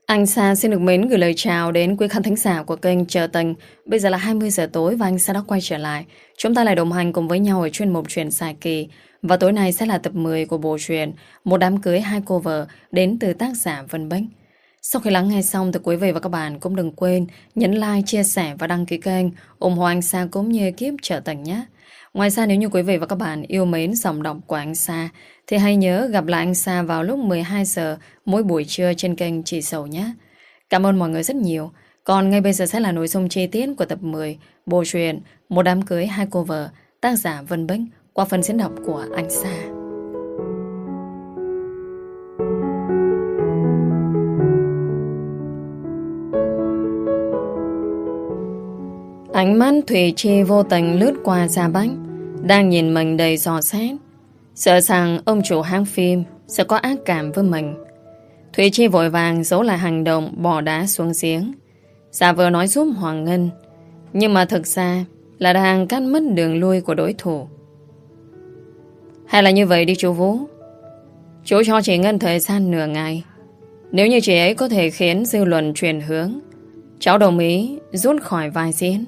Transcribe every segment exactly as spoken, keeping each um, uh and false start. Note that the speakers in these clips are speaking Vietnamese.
Anh Sa xin được mến gửi lời chào đến quý khán thính giả của kênh Chờ Tình. Bây giờ là hai mươi giờ tối và anh Sa đã quay trở lại. Chúng ta lại đồng hành cùng với nhau ở chuyên mục Chuyện Xài Kỳ. Và tối nay sẽ là tập mười của bộ truyện Một đám cưới hai cô vợ đến từ tác giả Vân Bách. Sau khi lắng nghe xong thì quý vị và các bạn cũng đừng quên nhấn like, chia sẻ và đăng ký kênh ủng hộ anh Sa cũng như ekip Chờ Tình nhé. Ngoài ra nếu như quý vị và các bạn yêu mến giọng đọc của anh Sa thì hãy nhớ gặp lại anh Sa vào lúc mười hai giờ mỗi buổi trưa trên kênh Chị Sầu nhé. Cảm ơn mọi người rất nhiều. Còn ngay bây giờ sẽ là nội dung chi tiết của tập mười bộ truyện Một đám cưới hai cô vợ, tác giả Vân Bách qua phần diễn đọc của anh Sa. Ánh mắt Thùy Chi vô tình lướt qua Gia Bách, đang nhìn mình đầy dò xét, sợ rằng ông chủ hãng phim sẽ có ác cảm với mình. Thùy Chi vội vàng giấu lại hành động bỏ đá xuống giếng, giả vờ nói giúp Hoàng Ngân, nhưng mà thực ra là đang cắt mất đường lui của đối thủ. Hay là như vậy đi chú Vũ, chú cho chị Ngân thời gian nửa ngày. Nếu như chị ấy có thể khiến dư luận chuyển hướng, cháu đồng ý rút khỏi vai diễn.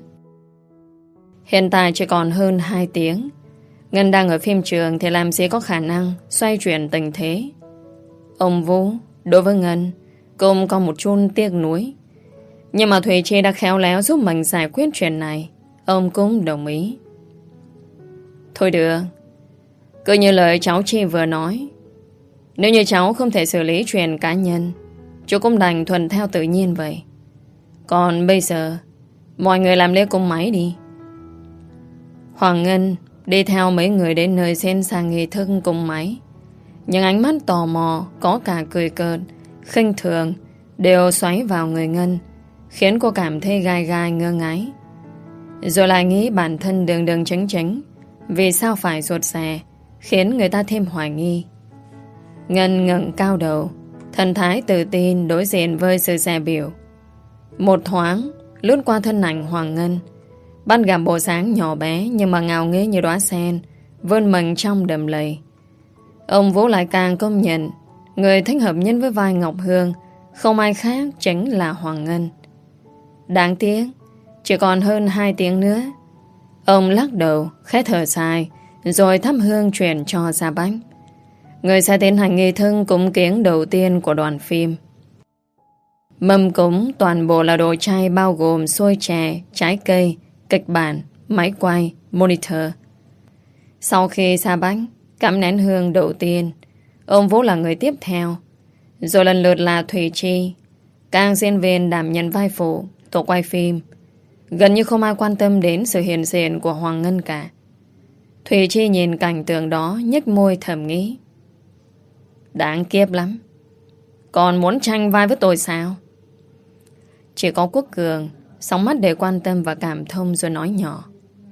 Hiện tại chỉ còn hơn hai tiếng. Ngân đang ở phim trường thì làm gì có khả năng xoay chuyển tình thế. Ông Vũ đối với Ngân cũng có một chút tiếc nuối, nhưng mà Thùy Chi đã khéo léo giúp mình giải quyết chuyện này. Ông cũng đồng ý. Thôi được, cứ như lời cháu Chi vừa nói. Nếu như cháu không thể xử lý chuyện cá nhân, chú cũng đành thuận theo tự nhiên vậy. Còn bây giờ mọi người làm lễ cúng máy đi. Hoàng Ngân đi theo mấy người đến nơi diễn ra nghi thức cúng máy. Những ánh mắt tò mò, có cả cười cợt, khinh thường đều xoáy vào người Ngân, khiến cô cảm thấy gai gai ngơ ngáy. Rồi lại nghĩ bản thân đường đường chính chính, vì sao phải ruột rè, khiến người ta thêm hoài nghi. Ngân ngẩng cao đầu, thần thái tự tin đối diện với sự dè biểu. Một thoáng lướt qua thân ảnh Hoàng Ngân, bắt gặp bộ dáng nhỏ bé nhưng mà ngào nghễ như đóa sen vươn mình trong đầm lầy. Ông Vũ lại càng công nhận người thích hợp nhân với vai Ngọc Hương không ai khác chính là Hoàng Ngân. Đáng tiếc chỉ còn hơn hai tiếng nữa. Ông lắc đầu khẽ thở dài rồi thắp hương chuyển cho Gia Bách, người sẽ tiến hành nghi thức cúng kiếng đầu tiên của đoàn phim. Mâm cúng toàn bộ là đồ chay bao gồm xôi chè, trái cây, kịch bản, máy quay, monitor. Sau khi Gia Bách cắm nén hương đầu tiên, ông Vũ là người tiếp theo, rồi lần lượt là Thùy Chi. Các diễn viên đảm nhận vai phụ, tổ quay phim. Gần như không ai quan tâm đến sự hiện diện của Hoàng Ngân cả. Thùy Chi nhìn cảnh tượng đó nhếch môi thầm nghĩ, đáng kiếp lắm, còn muốn tranh vai với tôi sao? Chỉ có Quốc Cường sóng mắt để quan tâm và cảm thông rồi nói nhỏ,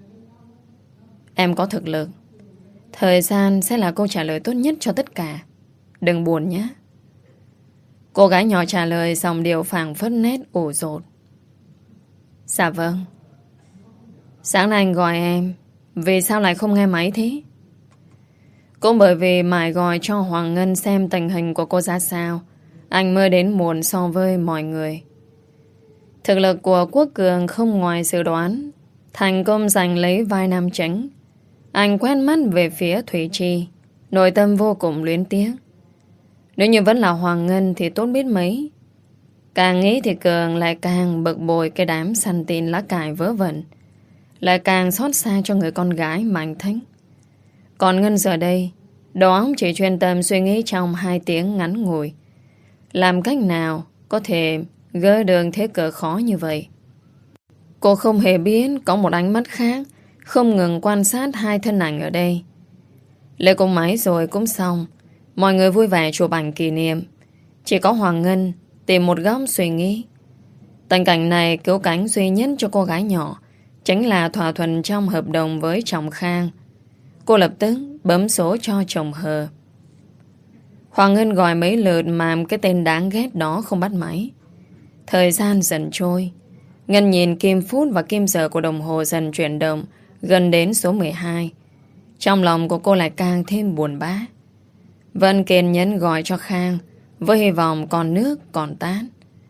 em có thực lực, thời gian sẽ là câu trả lời tốt nhất cho tất cả. Đừng buồn nhé. Cô gái nhỏ trả lời dòng điệu phảng phất nét ủ rột. Dạ vâng. Sáng nay anh gọi em, vì sao lại không nghe máy thế? Cũng bởi vì mải gọi cho Hoàng Ngân xem tình hình của cô ra sao, anh mới đến muộn so với mọi người. Thực lực của Quốc Cường không ngoài dự đoán, thành công giành lấy vai nam chính. Anh quét mắt về phía Thủy Chi, nội tâm vô cùng luyến tiếc. Nếu như vẫn là Hoàng Ngân thì tốt biết mấy. Càng nghĩ thì Cường lại càng bực bội cái đám săn tin lá cải vớ vẩn, lại càng xót xa cho người con gái mà anh thích. Còn Ngân giờ đây, đầu óc chỉ chuyên tâm suy nghĩ trong hai tiếng ngắn ngủi, làm cách nào có thể gỡ đường thế cờ khó như vậy. Cô không hề biết có một ánh mắt khác không ngừng quan sát hai thân ảnh ở đây. Lễ cúng máy rồi cũng xong, mọi người vui vẻ chụp ảnh kỷ niệm. Chỉ có Hoàng Ngân tìm một góc suy nghĩ. Tình cảnh này cứu cánh duy nhất cho cô gái nhỏ chính là thỏa thuận trong hợp đồng với chồng Khang. Cô lập tức bấm số cho chồng hờ. Hoàng Ngân gọi mấy lượt mà cái tên đáng ghét đó không bắt máy. Thời gian dần trôi, Ngân nhìn kim phút và kim giờ của đồng hồ dần chuyển động gần đến số mười hai. Trong lòng của cô lại càng thêm buồn bã. Vân kiên nhẫn gọi cho Khang với hy vọng còn nước còn tát.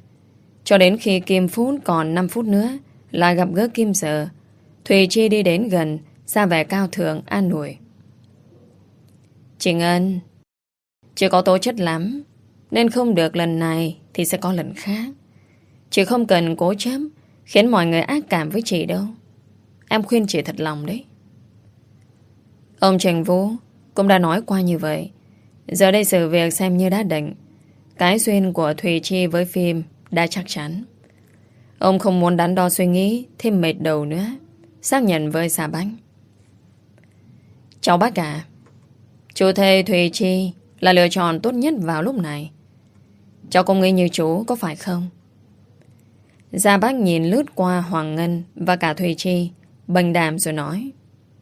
Cho đến khi Kim Phút còn năm phút nữa là gặp gỡ Kim Giờ, Thùy Chi đi đến gần, ra vẻ cao thượng an ủi. Chị Ngân, chị có tố chất lắm, nên không được lần này thì sẽ có lần khác. Chị không cần cố chấp khiến mọi người ác cảm với chị đâu. Em khuyên chị thật lòng đấy. Ông Trần Vũ cũng đã nói qua như vậy. Giờ đây sự việc xem như đã định. Cái duyên của Thùy Chi với phim đã chắc chắn. Ông không muốn đắn đo suy nghĩ thêm mệt đầu nữa. Xác nhận với Sa Bách. Cháu bác cả, chú thề Thùy Chi là lựa chọn tốt nhất vào lúc này. Cháu cũng nghĩ như chú có phải không? Sa Bách nhìn lướt qua Hoàng Ngân và cả Thùy Chi, bình đạm rồi nói.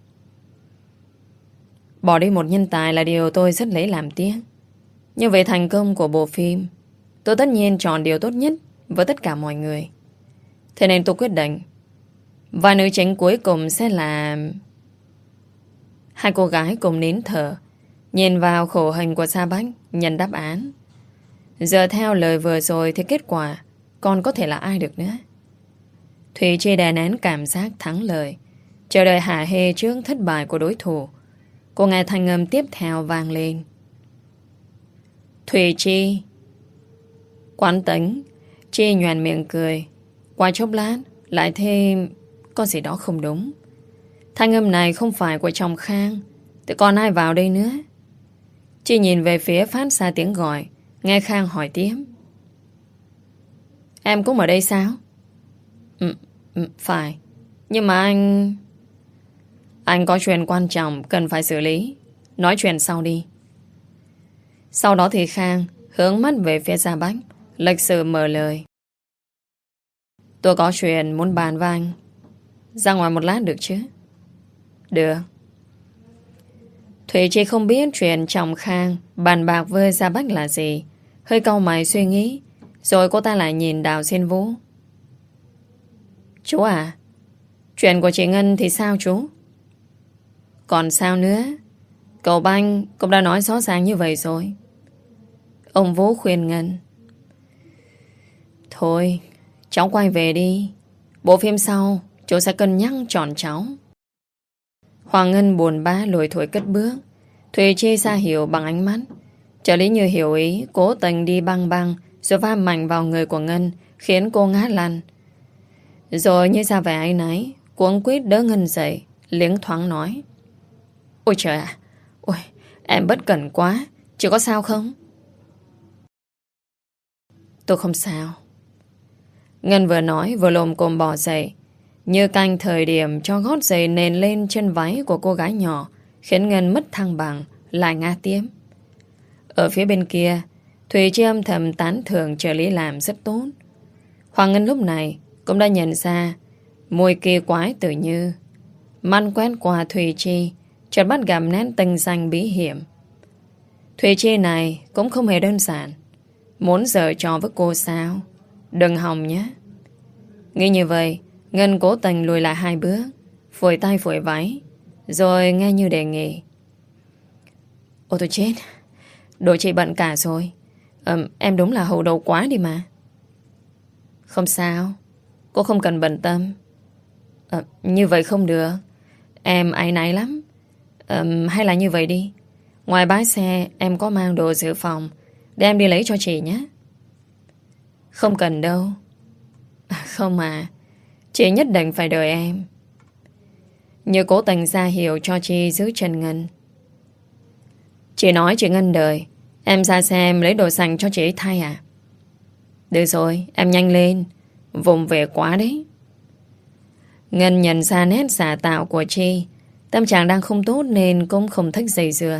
Bỏ đi một nhân tài là điều tôi rất lấy làm tiếc. Nhưng về thành công của bộ phim, tôi tất nhiên chọn điều tốt nhất với tất cả mọi người. Thế nên tôi quyết định vai nữ chính cuối cùng sẽ là... Hai cô gái cùng nín thở, nhìn vào khổ hình của Sa Bách, nhận đáp án. Giờ theo lời vừa rồi thì kết quả còn có thể là ai được nữa. Thùy Chi đè nén cảm giác thắng lợi, chờ đợi hả hê trước thất bại của đối thủ. Cô nghe thanh âm tiếp theo vang lên. Thùy Chi. Quán tính, Chi nhoẻn miệng cười. Qua chốc lát lại thêm có gì đó không đúng. Thanh âm này không phải của chồng Khang, thì còn ai vào đây nữa? Chi nhìn về phía phát ra tiếng gọi. Nghe Khang hỏi tiếp. Em cũng ở đây sao? Ừ, ừ, phải. Nhưng mà anh... Anh có chuyện quan trọng cần phải xử lý. Nói chuyện sau đi. Sau đó thì Khang hướng mắt về phía Sa Bách, lịch sự mở lời. Tôi có chuyện muốn bàn với anh. Ra ngoài một lát được chứ? Được. Thùy Chi không biết chuyện chồng Khang bàn bạc với Sa Bách là gì. Hơi cau mày suy nghĩ. Rồi cô ta lại nhìn Đào Thiên Vũ. Chú à, chuyện của chị Ngân thì sao chú? Còn sao nữa? Cậu Banh cũng đã nói rõ ràng như vậy rồi. Ông Vũ khuyên Ngân. Thôi, cháu quay về đi. Bộ phim sau chú sẽ cân nhắc chọn cháu. Hoàng Ngân buồn bã lùi thổi cất bước. Thùy Chi ra hiểu bằng ánh mắt. Trợ lý như hiểu ý, cố tình đi băng băng rồi va mạnh vào người của Ngân, khiến cô ngã lăn. Rồi như ra vẻ áy náy, cuống quýt đỡ Ngân dậy, liếng thoáng nói. Ôi trời ạ, ôi, em bất cẩn quá, chị có sao không? Tôi không sao. Ngân vừa nói vừa lồm cồm bò dậy, như canh thời điểm cho gót giày nền lên chân váy của cô gái nhỏ, khiến Ngân mất thăng bằng, lại ngã tiếp. Ở phía bên kia, Thùy Chi âm thầm tán thưởng trợ lý làm rất tốt. Hoàng Ngân lúc này cũng đã nhận ra mùi kỳ quái tự như. Măn quét qua Thùy Chi, chợt bắt gặp nét tinh danh bí hiểm. Thùy Chi này cũng không hề đơn giản. Muốn giở trò với cô sao? Đừng hòng nhé. Nghĩ như vậy, Ngân cố tình lùi lại hai bước, phủi tay phủi váy, rồi nghe như đề nghị. Ôi tôi chết, đồ chị bận cả rồi. Ờ, em đúng là hầu đầu quá đi mà. Không sao, cô không cần bận tâm. Ờ, như vậy không được. Em áy náy lắm. Ờ, hay là như vậy đi. Ngoài bãi xe, em có mang đồ dự phòng để em đi lấy cho chị nhé. Không cần đâu. À, không mà, chị nhất định phải đợi em. Như cố tình ra hiệu cho Chi giữ chân Ngân. Chị nói chị Ngân đợi, em ra xe em lấy đồ sành cho chị ấy thay à? Được rồi, em nhanh lên. Vùng về quá đấy. Ngân nhận ra nét giả tạo của Chi. Tâm trạng đang không tốt nên cũng không thích dây dưa.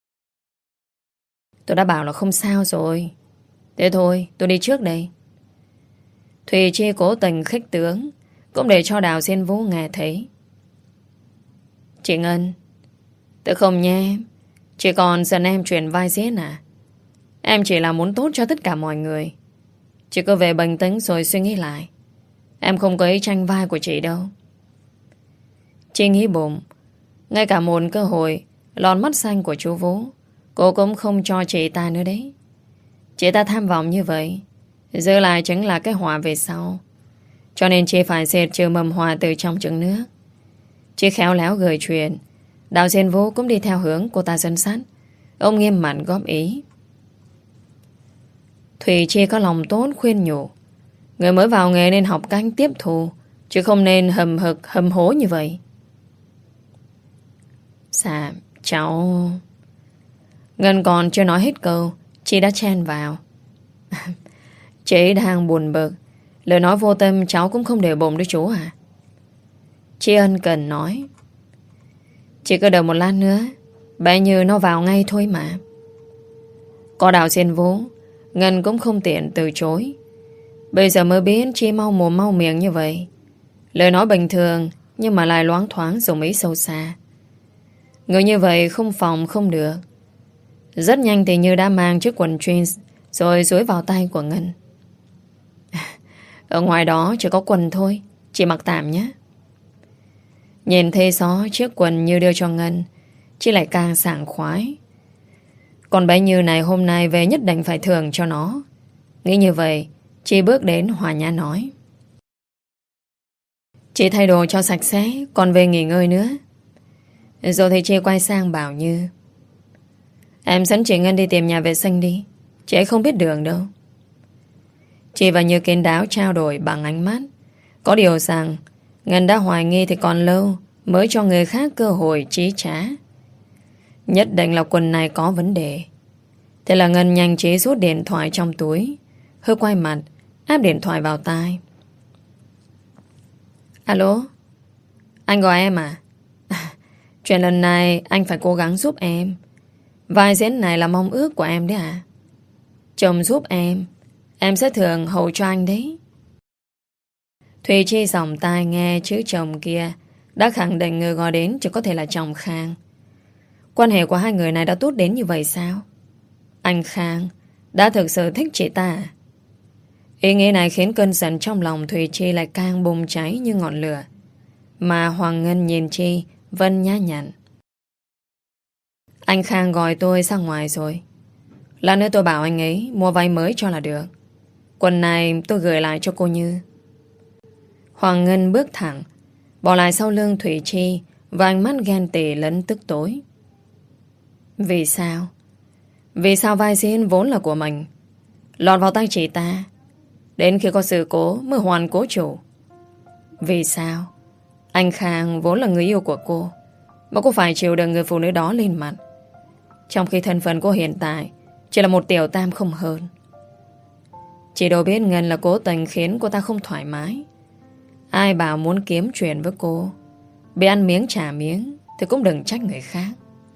Tôi đã bảo là không sao rồi. Thế thôi, tôi đi trước đây. Thùy Chi cố tình khích tướng, cũng để cho Đào Diên Vũ nghe thấy. Chị Ngân, tôi không nha em. Chị còn dần em chuyển vai diễn à? Em chỉ là muốn tốt cho tất cả mọi người. Chị cứ về bình tĩnh rồi suy nghĩ lại. Em không có ý tranh vai của chị đâu. Chị nghĩ bụng, ngay cả một cơ hội lọt mắt xanh của chú Vũ cô cũng không cho chị ta nữa đấy. Chị ta tham vọng như vậy, Giữ lại chính là cái họa về sau. Cho nên chị phải dệt trừ mầm họa từ trong trứng nước. Chị khéo léo gửi chuyện. Đạo Diên Vũ cũng đi theo hướng cô ta dẫn sát. Ông nghiêm mặt góp ý. Thủy Chi có lòng tốt khuyên nhủ. Người mới vào nghề nên học cách tiếp thu, chứ không nên hầm hực hầm hố như vậy. Dạ, cháu... Ngân còn chưa nói hết câu, chị đã chen vào. Chị đang buồn bực. Lời nói vô tâm cháu cũng không để bụng đấy chú à. Chị ân cần nói. Chỉ cứ đợi một lát nữa, bé Như nó vào ngay thôi mà. Có Đạo Diên Vũ, Ngân cũng không tiện từ chối. Bây giờ mới biết chị mau mồm mau miệng như vậy. Lời nói bình thường, nhưng mà lại loáng thoáng dùng ý sâu xa. Người như vậy không phòng không được. Rất nhanh thì Như đã mang chiếc quần jeans rồi dúi vào tay của Ngân. Ở ngoài đó chỉ có quần thôi, chị mặc tạm nhé. Nhìn thấy xó chiếc quần Như đưa cho Ngân, chị lại càng sảng khoái. Còn bé Như này hôm nay về nhất định phải thưởng cho nó. Nghĩ như vậy, chị bước đến Hòa Nhã nói. Chị thay đồ cho sạch sẽ, còn về nghỉ ngơi nữa. Rồi thì chị quay sang bảo Như. Em dẫn chị Ngân đi tìm nhà vệ sinh đi. Chị ấy không biết đường đâu. Chị và Như kín đáo trao đổi bằng ánh mắt. Có điều rằng Ngân đã hoài nghi thì còn lâu mới cho người khác cơ hội trí trá. Nhất định là quần này có vấn đề. Thế là Ngân nhanh trí rút điện thoại trong túi, hơi quay mặt, áp điện thoại vào tai. Alo, anh gọi em à? Chuyện lần này anh phải cố gắng giúp em. Vai diễn này là mong ước của em đấy à? Chồng giúp em, em sẽ thường hầu cho anh đấy. Thùy Chi dòng tai nghe chữ chồng kia đã khẳng định người gọi đến chỉ có thể là chồng Khang. Quan hệ của hai người này đã tốt đến như vậy sao? Anh Khang đã thực sự thích chị ta à? Ý nghĩ này khiến cơn giận trong lòng Thùy Chi lại càng bùng cháy như ngọn lửa. Mà Hoàng Ngân nhìn Chi vẫn nhã nhặn. Anh Khang gọi tôi ra ngoài rồi. Lát nữa tôi bảo anh ấy mua váy mới cho là được. Quần này tôi gửi lại cho cô Như. Hoàng Ngân bước thẳng, bỏ lại sau lưng Thủy Chi và ánh mắt ghen tị lẫn tức tối. Vì sao? Vì sao vai diễn vốn là của mình lọt vào tay chị ta, đến khi có sự cố mới hoàn cố chủ? Vì sao anh Khang vốn là người yêu của cô mà cô phải chịu đựng người phụ nữ đó lên mặt, trong khi thân phận cô hiện tại chỉ là một tiểu tam không hơn? Chị đâu biết Ngân là cố tình khiến cô ta không thoải mái. Ai bảo muốn kiếm chuyện với cô, bị ăn miếng trả miếng thì cũng đừng trách người khác.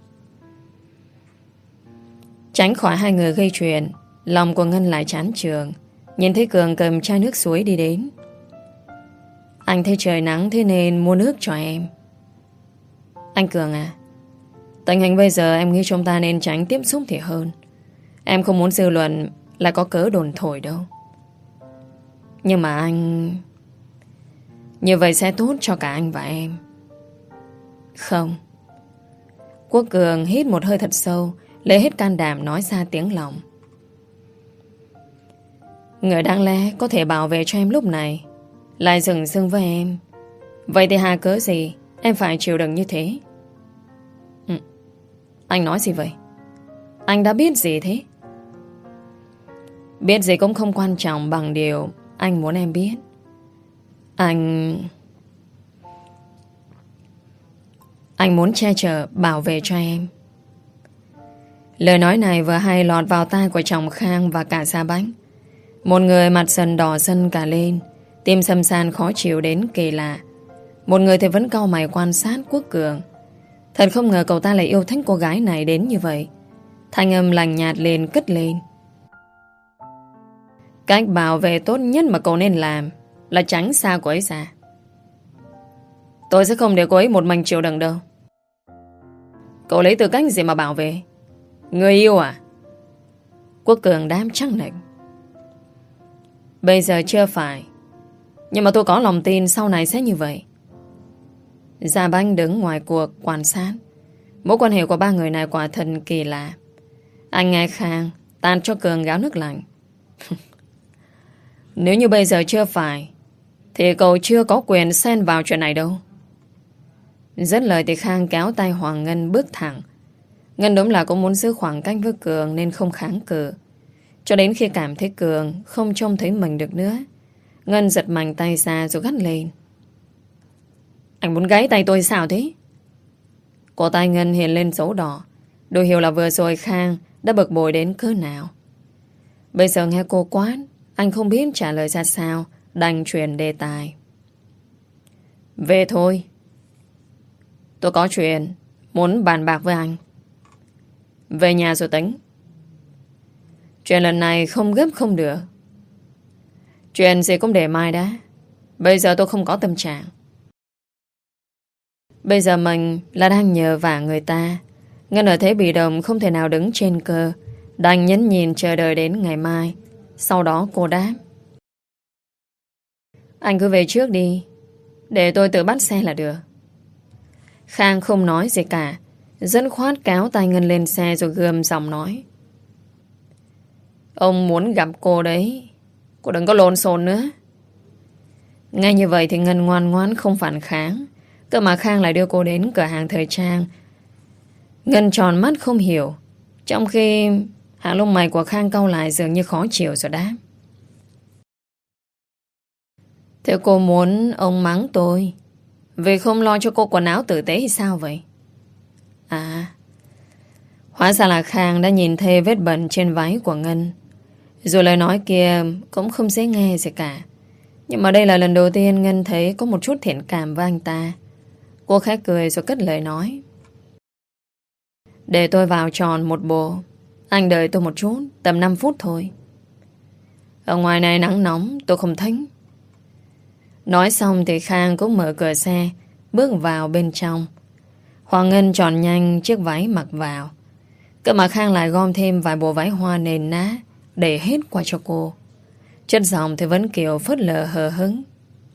Tránh khỏi hai người gây chuyện, lòng của Ngân lại chán trường. Nhìn thấy Cường cầm chai nước suối đi đến. Anh thấy trời nắng thế nên mua nước cho em. Anh Cường à, tình hình bây giờ em nghĩ chúng ta nên tránh tiếp xúc thì hơn. Em không muốn dư luận lại có cớ đồn thổi đâu. Nhưng mà anh... Như vậy sẽ tốt cho cả anh và em. Không. Quốc Cường hít một hơi thật sâu, lấy hết can đảm nói ra tiếng lòng. Người đáng lẽ có thể bảo vệ cho em lúc này lại dừng dưng với em. Vậy thì hà cớ gì em phải chịu đựng như thế? Ừ. Anh nói gì vậy? Anh đã biết gì thế? Biết gì cũng không quan trọng bằng điều anh muốn em biết. Anh... Anh muốn che chở, bảo vệ cho em. Lời nói này vừa hay lọt vào tai của chồng Khang và cả Sa Bánh. Một người mặt sần đỏ sân cả lên, tim xâm san khó chịu đến kỳ lạ. Một người thì vẫn cau mày quan sát Quốc Cường. Thật không ngờ cậu ta lại yêu thích cô gái này đến như vậy. Thanh âm lành nhạt lên cất lên. Cách bảo vệ tốt nhất mà cậu nên làm là tránh xa cô ấy ra. Tôi sẽ không để cô ấy một mình chịu đựng đâu. Cậu lấy tư cách gì mà bảo vệ? Người yêu à? Quốc Cường đám chắc nịch. Bây giờ chưa phải, nhưng mà tôi có lòng tin sau này sẽ như vậy. Gia Banh đứng ngoài cuộc quan sát. Mối quan hệ của ba người này quả thật kỳ lạ. Anh nghe Khang tàn cho Cường gáo nước lạnh. Nếu như bây giờ chưa phải, thì cậu chưa có quyền xen vào chuyện này đâu. Dứt lời thì Khang kéo tay Hoàng Ngân bước thẳng. Ngân đúng là cũng muốn giữ khoảng cách với Cường nên không kháng cự. Cho đến khi cảm thấy Cường không trông thấy mình được nữa, Ngân giật mạnh tay ra rồi gắt lên. Anh muốn gáy tay tôi sao thế? Cổ tay Ngân hiện lên dấu đỏ. Đủ hiểu là vừa rồi Khang đã bực bội đến cỡ nào. Bây giờ nghe cô quát, anh không biết trả lời ra sao, đành chuyển đề tài. Về thôi. Tôi có chuyện muốn bàn bạc với anh. Về nhà rồi tính. Chuyện lần này không gấp không được. Chuyện gì cũng để mai đã. Bây giờ tôi không có tâm trạng. Bây giờ mình là đang nhờ vả người ta. Ngân ở thế bị động không thể nào đứng trên cơ, đành nhấn nhìn chờ đợi đến ngày mai. Sau đó cô đáp. Anh cứ về trước đi, để tôi tự bắt xe là được. Khang không nói gì cả, dẫn khoát kéo tay Ngân lên xe rồi gườm giọng nói. Ông muốn gặp cô đấy, cô đừng có lộn xộn nữa. Ngay như vậy thì Ngân ngoan ngoãn không phản kháng. Cơ mà Khang lại đưa cô đến cửa hàng thời trang. Ngân tròn mắt không hiểu, trong khi hàng lông mày của Khang cau lại dường như khó chịu rồi đáp. Thế cô muốn ông mắng tôi vì không lo cho cô quần áo tử tế hay sao vậy? À, hóa ra là Khang đã nhìn thấy vết bẩn trên váy của Ngân. Dù lời nói kia cũng không dễ nghe gì cả, nhưng mà đây là lần đầu tiên Ngân thấy có một chút thiện cảm với anh ta. Cô khẽ cười rồi cất lời nói. Để tôi vào tròn một bộ. Anh đợi tôi một chút, tầm năm phút thôi. Ở ngoài này nắng nóng, tôi không thích. Nói xong thì Khang cũng mở cửa xe, bước vào bên trong. Hoàng Ngân chọn nhanh chiếc váy mặc vào. Cơ mà Khang lại gom thêm vài bộ váy hoa nền ná để hết qua cho cô. Chất giọng thì vẫn kiểu phớt lờ hờ hững.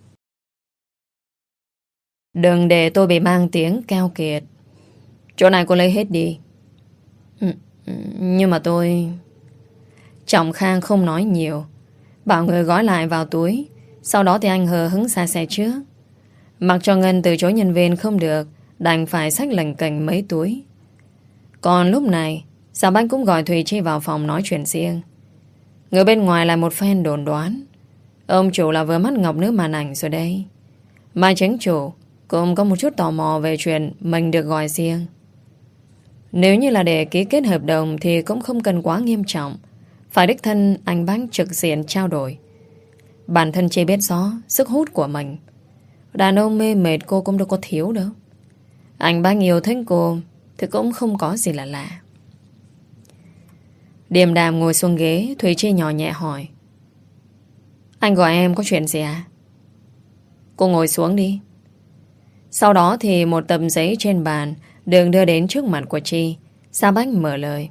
Đừng để tôi bị mang tiếng keo kiệt. Chỗ này cô lấy hết đi. Ừ, nhưng mà tôi... Trọng Khang không nói nhiều, bảo người gói lại vào túi. Sau đó thì anh hờ hứng xa xe trước. Mặc cho Ngân từ chối nhân viên không được, đành phải xách lành cành mấy túi. Còn lúc này Sao Bách cũng gọi Thùy Chi vào phòng nói chuyện riêng. Người bên ngoài là một phen đồn đoán ông chủ là vừa mắt ngọc nước màn ảnh rồi đây. Mai chính chủ cũng có một chút tò mò về chuyện mình được gọi riêng. Nếu như là để ký kết hợp đồng thì cũng không cần quá nghiêm trọng, phải đích thân anh Bách trực diện trao đổi. Bản thân Chi biết rõ sức hút của mình. Đàn ông mê mệt cô cũng đâu có thiếu đâu. Anh Bách yêu thích cô thì cũng không có gì là lạ. Điềm đàm ngồi xuống ghế, Thùy Chi nhỏ nhẹ hỏi. Anh gọi em có chuyện gì à? Cô ngồi xuống đi. Sau đó thì một tập giấy trên bàn được đưa đến trước mặt của Chi. Sa Bách mở lời.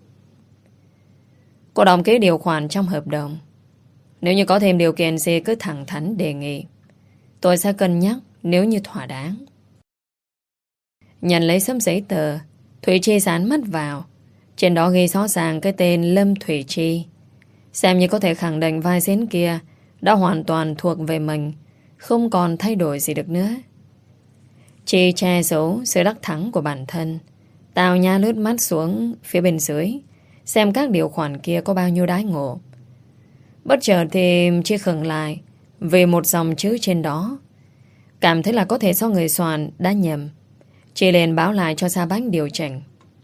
Cô đóng ký điều khoản trong hợp đồng. Nếu như có thêm điều kiện gì cứ thẳng thắn đề nghị. Tôi sẽ cân nhắc nếu như thỏa đáng. Nhận lấy sấm giấy tờ, Thùy Chi dán mắt vào. Trên đó ghi rõ ràng cái tên Lâm Thùy Chi. Xem như có thể khẳng định vai diễn kia đã hoàn toàn thuộc về mình, không còn thay đổi gì được nữa. Chi che giấu sự đắc thắng của bản thân, Tào Nha lướt mắt xuống phía bên dưới, xem các điều khoản kia có bao nhiêu đái ngộ. Bất chợt thì Chi khựng lại vì một dòng chữ trên đó. Cảm thấy là có thể do người soạn đã nhầm. Chi liền báo lại cho Sa Bách điều chỉnh.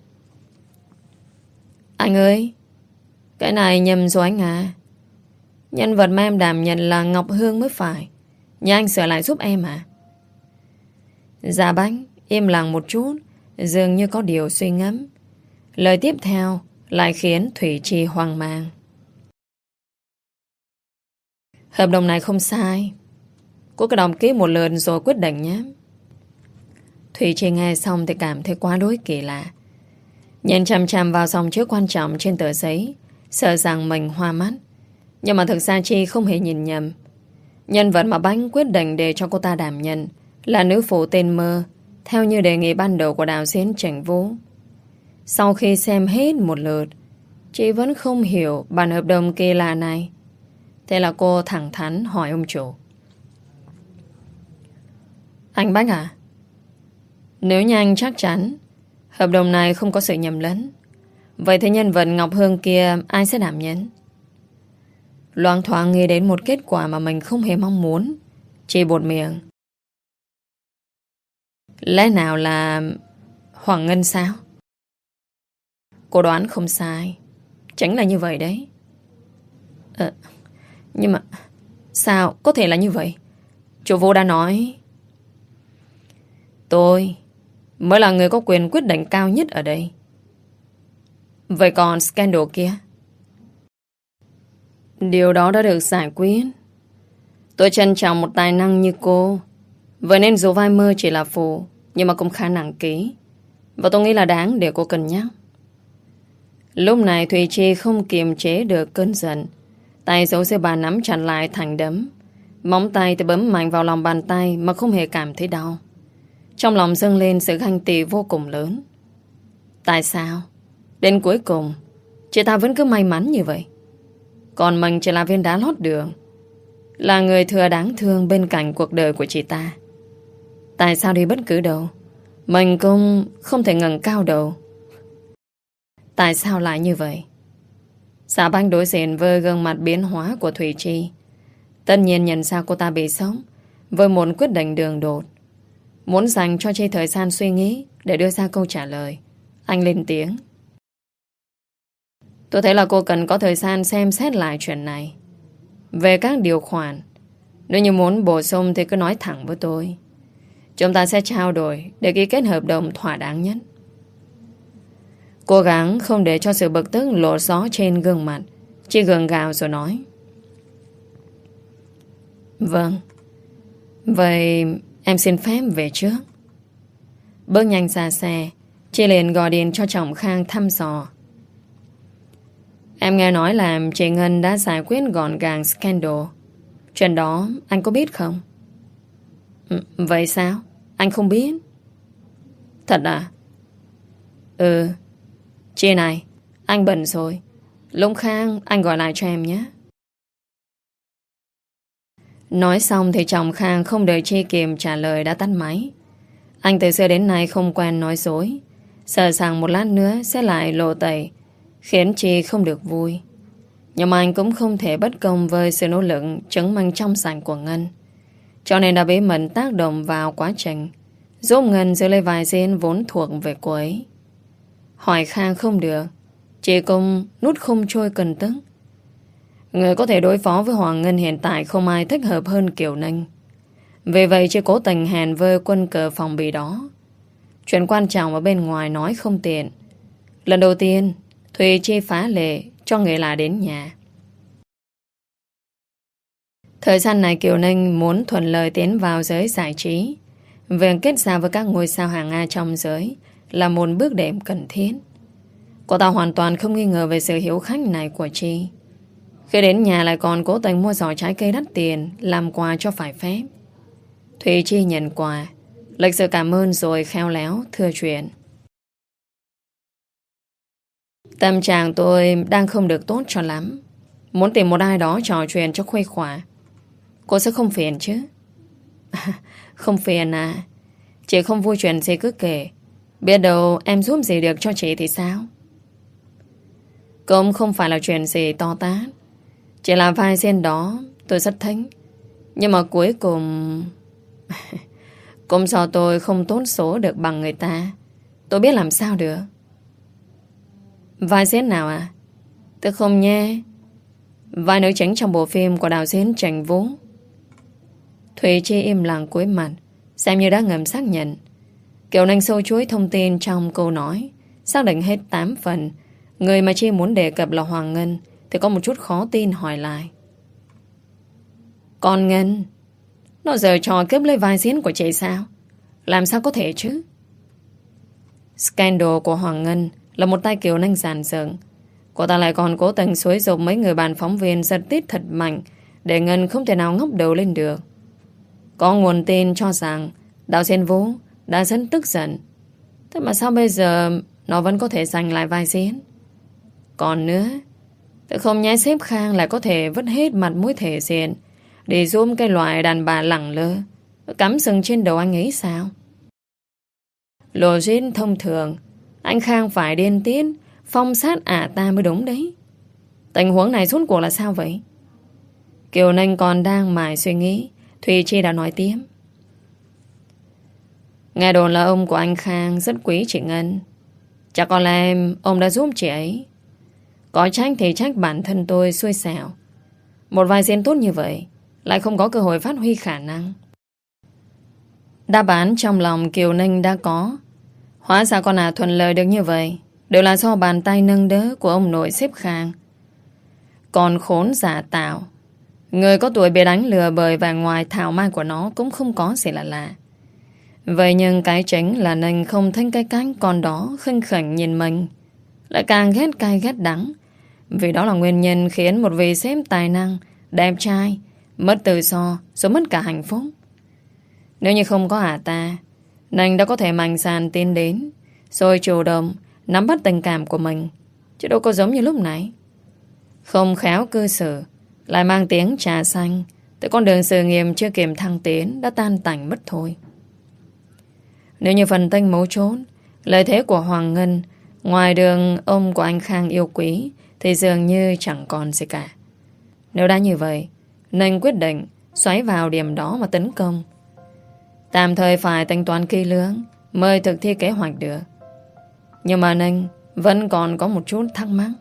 Anh ơi, cái này nhầm rồi anh à. Nhân vật mà em đảm nhận là Ngọc Hương mới phải. Nhà anh sửa lại giúp em à? Dạ Bách im lặng một chút, dường như có điều suy ngẫm. Lời tiếp theo lại khiến Thủy Chi hoang mang. Hợp đồng này không sai. Cô cứ đọc ký một lượt rồi quyết định nhé. Thủy Chi nghe xong thì cảm thấy quá đối kỳ lạ. Nhìn chằm chằm vào dòng chữ quan trọng trên tờ giấy, sợ rằng mình hoa mắt. Nhưng mà thực ra Chi không hề nhìn nhầm. Nhân vật mà Bánh quyết định để cho cô ta đảm nhận là nữ phụ tên Mơ, theo như đề nghị ban đầu của đạo diễn Trần Vũ. Sau khi xem hết một lượt, Chi vẫn không hiểu bản hợp đồng kỳ lạ này. Thế là cô thẳng thắn hỏi ông chủ. Anh Bách à, nếu như anh chắc chắn hợp đồng này không có sự nhầm lẫn, vậy thì nhân vật Ngọc Hương kia ai sẽ đảm nhận? Loáng thoáng nghĩ đến một kết quả mà mình không hề mong muốn, chỉ buột miệng. Lẽ nào là Hoàng Ngân sao? Cô đoán không sai, chính là như vậy đấy. Ờ, nhưng mà sao có thể là như vậy? Chủ vô đã nói tôi mới là người có quyền quyết định cao nhất ở đây. Vậy còn scandal kia? Điều đó đã được giải quyết. Tôi trân trọng một tài năng như cô, vậy nên dù vai mơ chỉ là phụ, nhưng mà cũng khá nặng ký, và tôi nghĩ là đáng để cô cân nhắc. Lúc này Thùy Chi không kiềm chế được cơn giận. Tay giấu dưới bàn nắm chặt lại thành đấm. Móng tay thì bấm mạnh vào lòng bàn tay mà không hề cảm thấy đau. Trong lòng dâng lên sự ganh tị vô cùng lớn. Tại sao đến cuối cùng chị ta vẫn cứ may mắn như vậy, còn mình chỉ là viên đá lót đường, là người thừa đáng thương bên cạnh cuộc đời của chị ta? Tại sao đi bất cứ đâu mình cũng không thể ngẩng cao đầu? Tại sao lại như vậy? Xã Banh đối diện với gương mặt biến hóa của Thùy Chi, tất nhiên nhận ra cô ta bị sống với một quyết định đường đột. Muốn dành cho Chi thời gian suy nghĩ để đưa ra câu trả lời, anh lên tiếng. Tôi thấy là cô cần có thời gian xem xét lại chuyện này. Về các điều khoản, nếu như muốn bổ sung thì cứ nói thẳng với tôi. Chúng ta sẽ trao đổi để ký kết hợp đồng thỏa đáng nhất. Cố gắng không để cho sự bực tức lộ rõ trên gương mặt, Chi gượng gạo rồi nói. Vâng, vậy em xin phép về trước. Bước nhanh ra xe, Chi liền gọi điện cho chồng Khang thăm dò. Em nghe nói là chị Ngân đã giải quyết gọn gàng scandal. Chuyện đó anh có biết không? Ừ, vậy sao? Anh không biết? Thật à? Ừ. Chị này, anh bận rồi. Lúc Khang anh gọi lại cho em nhé. Nói xong thì chồng Khang không đợi Chi kịp trả lời đã tắt máy. Anh từ xưa đến nay không quen nói dối, sợ rằng một lát nữa sẽ lại lộ tẩy, khiến Chi không được vui. Nhưng mà anh cũng không thể bất công với sự nỗ lực chứng minh trong sạch của Ngân, cho nên đã bí mật tác động vào quá trình giúp Ngân giữ lấy vài diễn vốn thuộc về cô ấy. Hỏi Khang không được, Chi cũng nút không trôi cần tức. Người có thể đối phó với Hoàng Ngân hiện tại không ai thích hợp hơn Kiều Ninh. Vì vậy Chi cố tình hèn với quân cờ phòng bì đó. Chuyện quan trọng ở bên ngoài nói không tiện. Lần đầu tiên Thùy Chi phá lệ cho người lạ đến nhà. Thời gian này Kiều Ninh muốn thuận lợi tiến vào giới giải trí. Việc kết giao với các ngôi sao hàng A trong giới là một bước đệm cần thiết. Cô ta hoàn toàn không nghi ngờ về sự hiếu khách này của Chi. Khi đến nhà lại còn cố tình mua giỏ trái cây đắt tiền làm quà cho phải phép. Thùy Chi nhận quà, lịch sự cảm ơn rồi khéo léo thưa chuyện. Tâm trạng tôi đang không được tốt cho lắm, muốn tìm một ai đó trò chuyện cho khuây khỏa. Cô sẽ không phiền chứ? Không phiền à? Chị không vui chuyện gì cứ kể, biết đâu em giúp gì được cho chị thì sao? Cũng không phải là chuyện gì to tát, chỉ là vai diễn đó tôi rất thích. Nhưng mà cuối cùng cũng do tôi không tốt số được bằng người ta. Tôi biết làm sao được. Vai diễn nào à? Tôi không nghe. Vai nữ chính trong bộ phim của đạo diễn Trần Vũ. Thùy Chi im lặng cúi mặt, xem như đã ngầm xác nhận. Kiều Ninh sâu chuối thông tin trong câu nói, xác định hết tám phần. Người mà Chi muốn đề cập là Hoàng Ngân thì có một chút khó tin hỏi lại. Còn Ngân, nó giờ trò cướp lấy vai diễn của chị sao? Làm sao có thể chứ? Scandal của Hoàng Ngân là một tay Kiều Ninh giàn dựng. Cô ta lại còn cố tình xúi giục mấy người bạn phóng viên giật tít thật mạnh để Ngân không thể nào ngóc đầu lên được. Có nguồn tin cho rằng đạo diễn Vũ đã rất tức giận. Thế mà sao bây giờ nó vẫn có thể giành lại vai diễn? Còn nữa, Tự không nhái sếp Khang lại có thể vứt hết mặt mũi thể diện để giúp cái loại đàn bà lẳng lơ cắm sừng trên đầu anh ấy sao? Logic thông thường, anh Khang phải điên tiết phong sát ả ta mới đúng đấy. Tình huống này rốt cuộc là sao vậy? Kiều Ninh còn đang mải suy nghĩ, Thùy Chi đã nói tiếp. Nghe đồn là ông của anh Khang rất quý chị Ngân. Chắc có lẽ ông đã giúp chị ấy. Có trách thì trách bản thân tôi xui xẻo. Một vài diễn tốt như vậy lại không có cơ hội phát huy khả năng. Đáp án trong lòng Kiều Ninh đã có. Hóa ra con à thuận lợi được như vậy đều là do bàn tay nâng đỡ của ông nội sếp Khang. Còn khốn giả tạo, người có tuổi bị đánh lừa bởi vẻ ngoài thảo mai của nó cũng không có gì là lạ. Vậy nhưng cái chính là Ninh không thích cái cách con đó khinh khỉnh nhìn mình, lại càng ghét cay ghét đắng. Vì đó là nguyên nhân khiến một vị sếp tài năng, đẹp trai mất tự do rồi mất cả hạnh phúc. Nếu như không có ả ta, Ninh đã có thể mạnh dạn tiến đến rồi chủ động nắm bắt tình cảm của mình, chứ đâu có giống như lúc nãy. Không khéo cư xử, lại mang tiếng trà xanh, tới con đường sự nghiệp chưa kịp thăng tiến đã tan tành mất thôi. Nếu như phần tinh mấu chốt, lợi thế của Hoàng Ngân ngoài đường ông của anh Khang yêu quý thì dường như chẳng còn gì cả. Nếu đã như vậy, Ninh quyết định xoáy vào điểm đó mà tấn công. Tạm thời phải tính toán kỹ lưỡng mới thực thi kế hoạch được. Nhưng mà Ninh vẫn còn có một chút thắc mắc.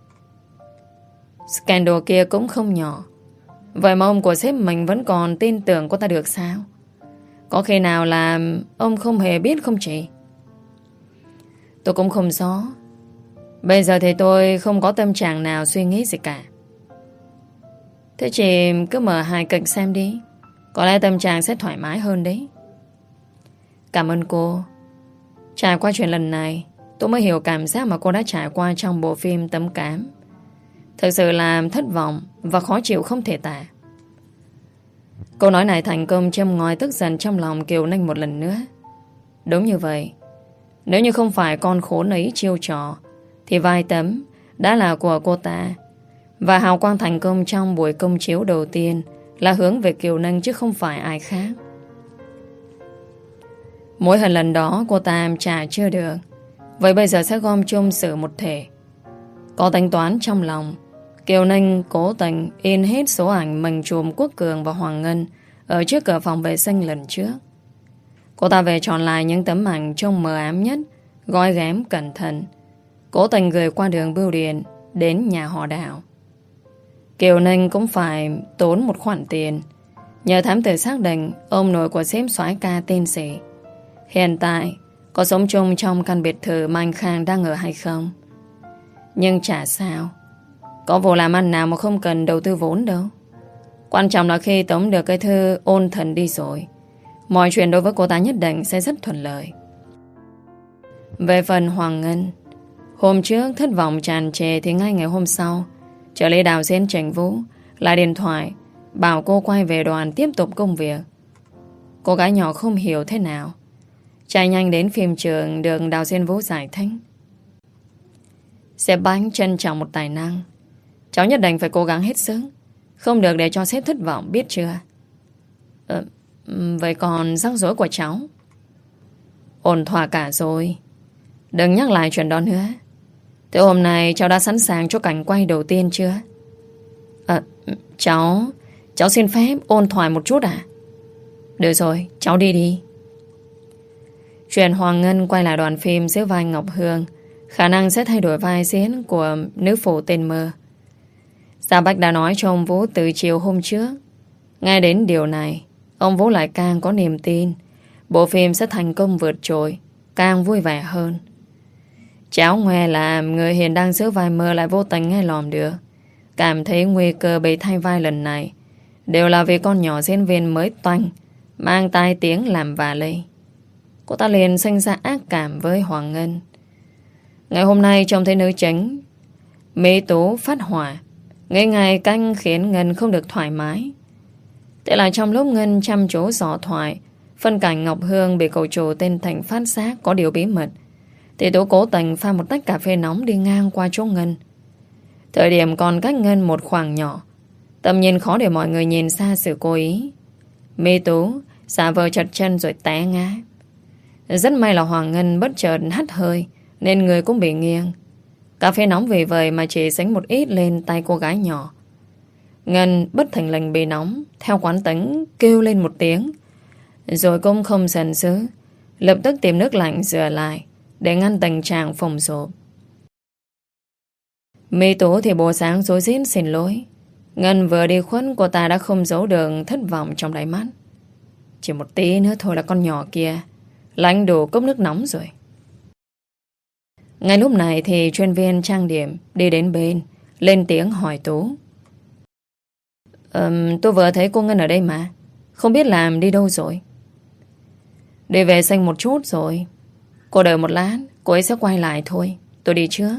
Scandal kia cũng không nhỏ. Vậy mà ông của sếp mình vẫn còn tin tưởng cô ta được sao? Có khi nào là ông không hề biết không chị? Tôi cũng không rõ. Bây giờ thì tôi không có tâm trạng nào suy nghĩ gì cả. Thế chị cứ mở hài kịch xem đi. Có lẽ tâm trạng sẽ thoải mái hơn đấy. Cảm ơn cô. Trải qua chuyện lần này, tôi mới hiểu cảm giác mà cô đã trải qua trong bộ phim Tấm Cám. Thực sự là thất vọng và khó chịu không thể tả. Câu nói này thành công châm ngòi tức giận trong lòng Kiều Ninh một lần nữa. Đúng như vậy. Nếu như không phải con khốn ấy chiêu trò thì vai Tấm đã là của cô ta. Và hào quang thành công trong buổi công chiếu đầu tiên là hướng về Kiều Ninh chứ không phải ai khác. Mỗi lần lần đó cô ta trả chưa được, vậy bây giờ sẽ gom chung sự một thể. Có tính toán trong lòng, Kiều Ninh cố tình in hết số ảnh mình chùm Quốc Cường và Hoàng Ngân ở trước cửa phòng vệ sinh lần trước. Cô ta về chọn lại những tấm ảnh trông mờ ám nhất, gói ghém cẩn thận, cố tình gửi qua đường bưu điện đến nhà họ Đạo. Kiều Ninh cũng phải tốn một khoản tiền nhờ thám tử xác định ông nội của sếp soái ca tên gì, hiện tại có sống chung trong căn biệt thự mà anh Khang đang ở hay không. Nhưng chả sao, có vụ làm ăn nào mà không cần đầu tư vốn đâu. Quan trọng là khi tống được cái thư ôn thần đi rồi, mọi chuyện đối với cô ta nhất định sẽ rất thuận lợi. Về phần Hoàng Ngân, hôm trước thất vọng tràn trề thì ngay ngày hôm sau, trợ lý đạo diễn Trần Vũ lại điện thoại bảo cô quay về đoàn tiếp tục công việc. Cô gái nhỏ không hiểu thế nào, chạy nhanh đến phim trường được đạo diễn Vũ giải thích. Sếp Bánh trân trọng một tài năng, cháu nhất định phải cố gắng hết sức, không được để cho sếp thất vọng, biết chưa? Ờ, vậy còn rắc rối của cháu? Ổn thỏa cả rồi, đừng nhắc lại chuyện đó nữa. Thế hôm nay cháu đã sẵn sàng cho cảnh quay đầu tiên chưa? Ờ, cháu Cháu xin phép ôn thoại một chút à? Được rồi, cháu đi đi. Chuyện Hoàng Ngân quay lại đoàn phim giữa vai Ngọc Hương khả năng sẽ thay đổi vai diễn của nữ phụ tên Mơ. Gia Bách đã nói cho ông Vũ từ chiều hôm trước. Ngay đến điều này, ông Vũ lại càng có niềm tin bộ phim sẽ thành công vượt trội, càng vui vẻ hơn. Cháu nghe là người hiện đang giữ vai Mơ lại vô tình nghe lòm được, cảm thấy nguy cơ bị thay vai lần này đều là vì con nhỏ diễn viên mới toanh mang tai tiếng làm vả lây. Cô ta liền sinh ra ác cảm với Hoàng Ngân. Ngày hôm nay trông thấy nữ chính Mỹ Tú phát hỏa, ngay ngày canh khiến Ngân không được thoải mái. Thế là trong lúc Ngân chăm chú dò thoại phân cảnh Ngọc Hương bị cậu chủ tên Thành phát giác có điều bí mật, thì Tú cố tình pha một tách cà phê nóng đi ngang qua chỗ Ngân. Thời điểm còn cách Ngân một khoảng nhỏ, tầm nhìn khó để mọi người nhìn xa sự cố ý. Mi Tú xả vờ chật chân rồi té ngã. Rất may là Hoàng Ngân bất chợt hắt hơi, nên người cũng bị nghiêng. Cà phê nóng vì vậy mà chỉ sánh một ít lên tay cô gái nhỏ. Ngân bất thình lình bị nóng, theo quán tính kêu lên một tiếng, rồi cũng không sần sứ, lập tức tìm nước lạnh rửa lại để ngăn tình trạng phồng rộp. Mi Tú thì bộ sáng rối rít xin lỗi. Ngân vừa đi khuất, cô ta đã không giấu được thất vọng trong đáy mắt. Chỉ một tí nữa thôi là con nhỏ kia lạnh đủ cốc nước nóng rồi. Ngay lúc này thì chuyên viên trang điểm đi đến bên, lên tiếng hỏi Tú. um, Tôi vừa thấy cô Ngân ở đây mà, không biết làm đi đâu rồi. Đi vệ sinh một chút rồi. Cô đợi một lát, cô ấy sẽ quay lại thôi. Tôi đi trước.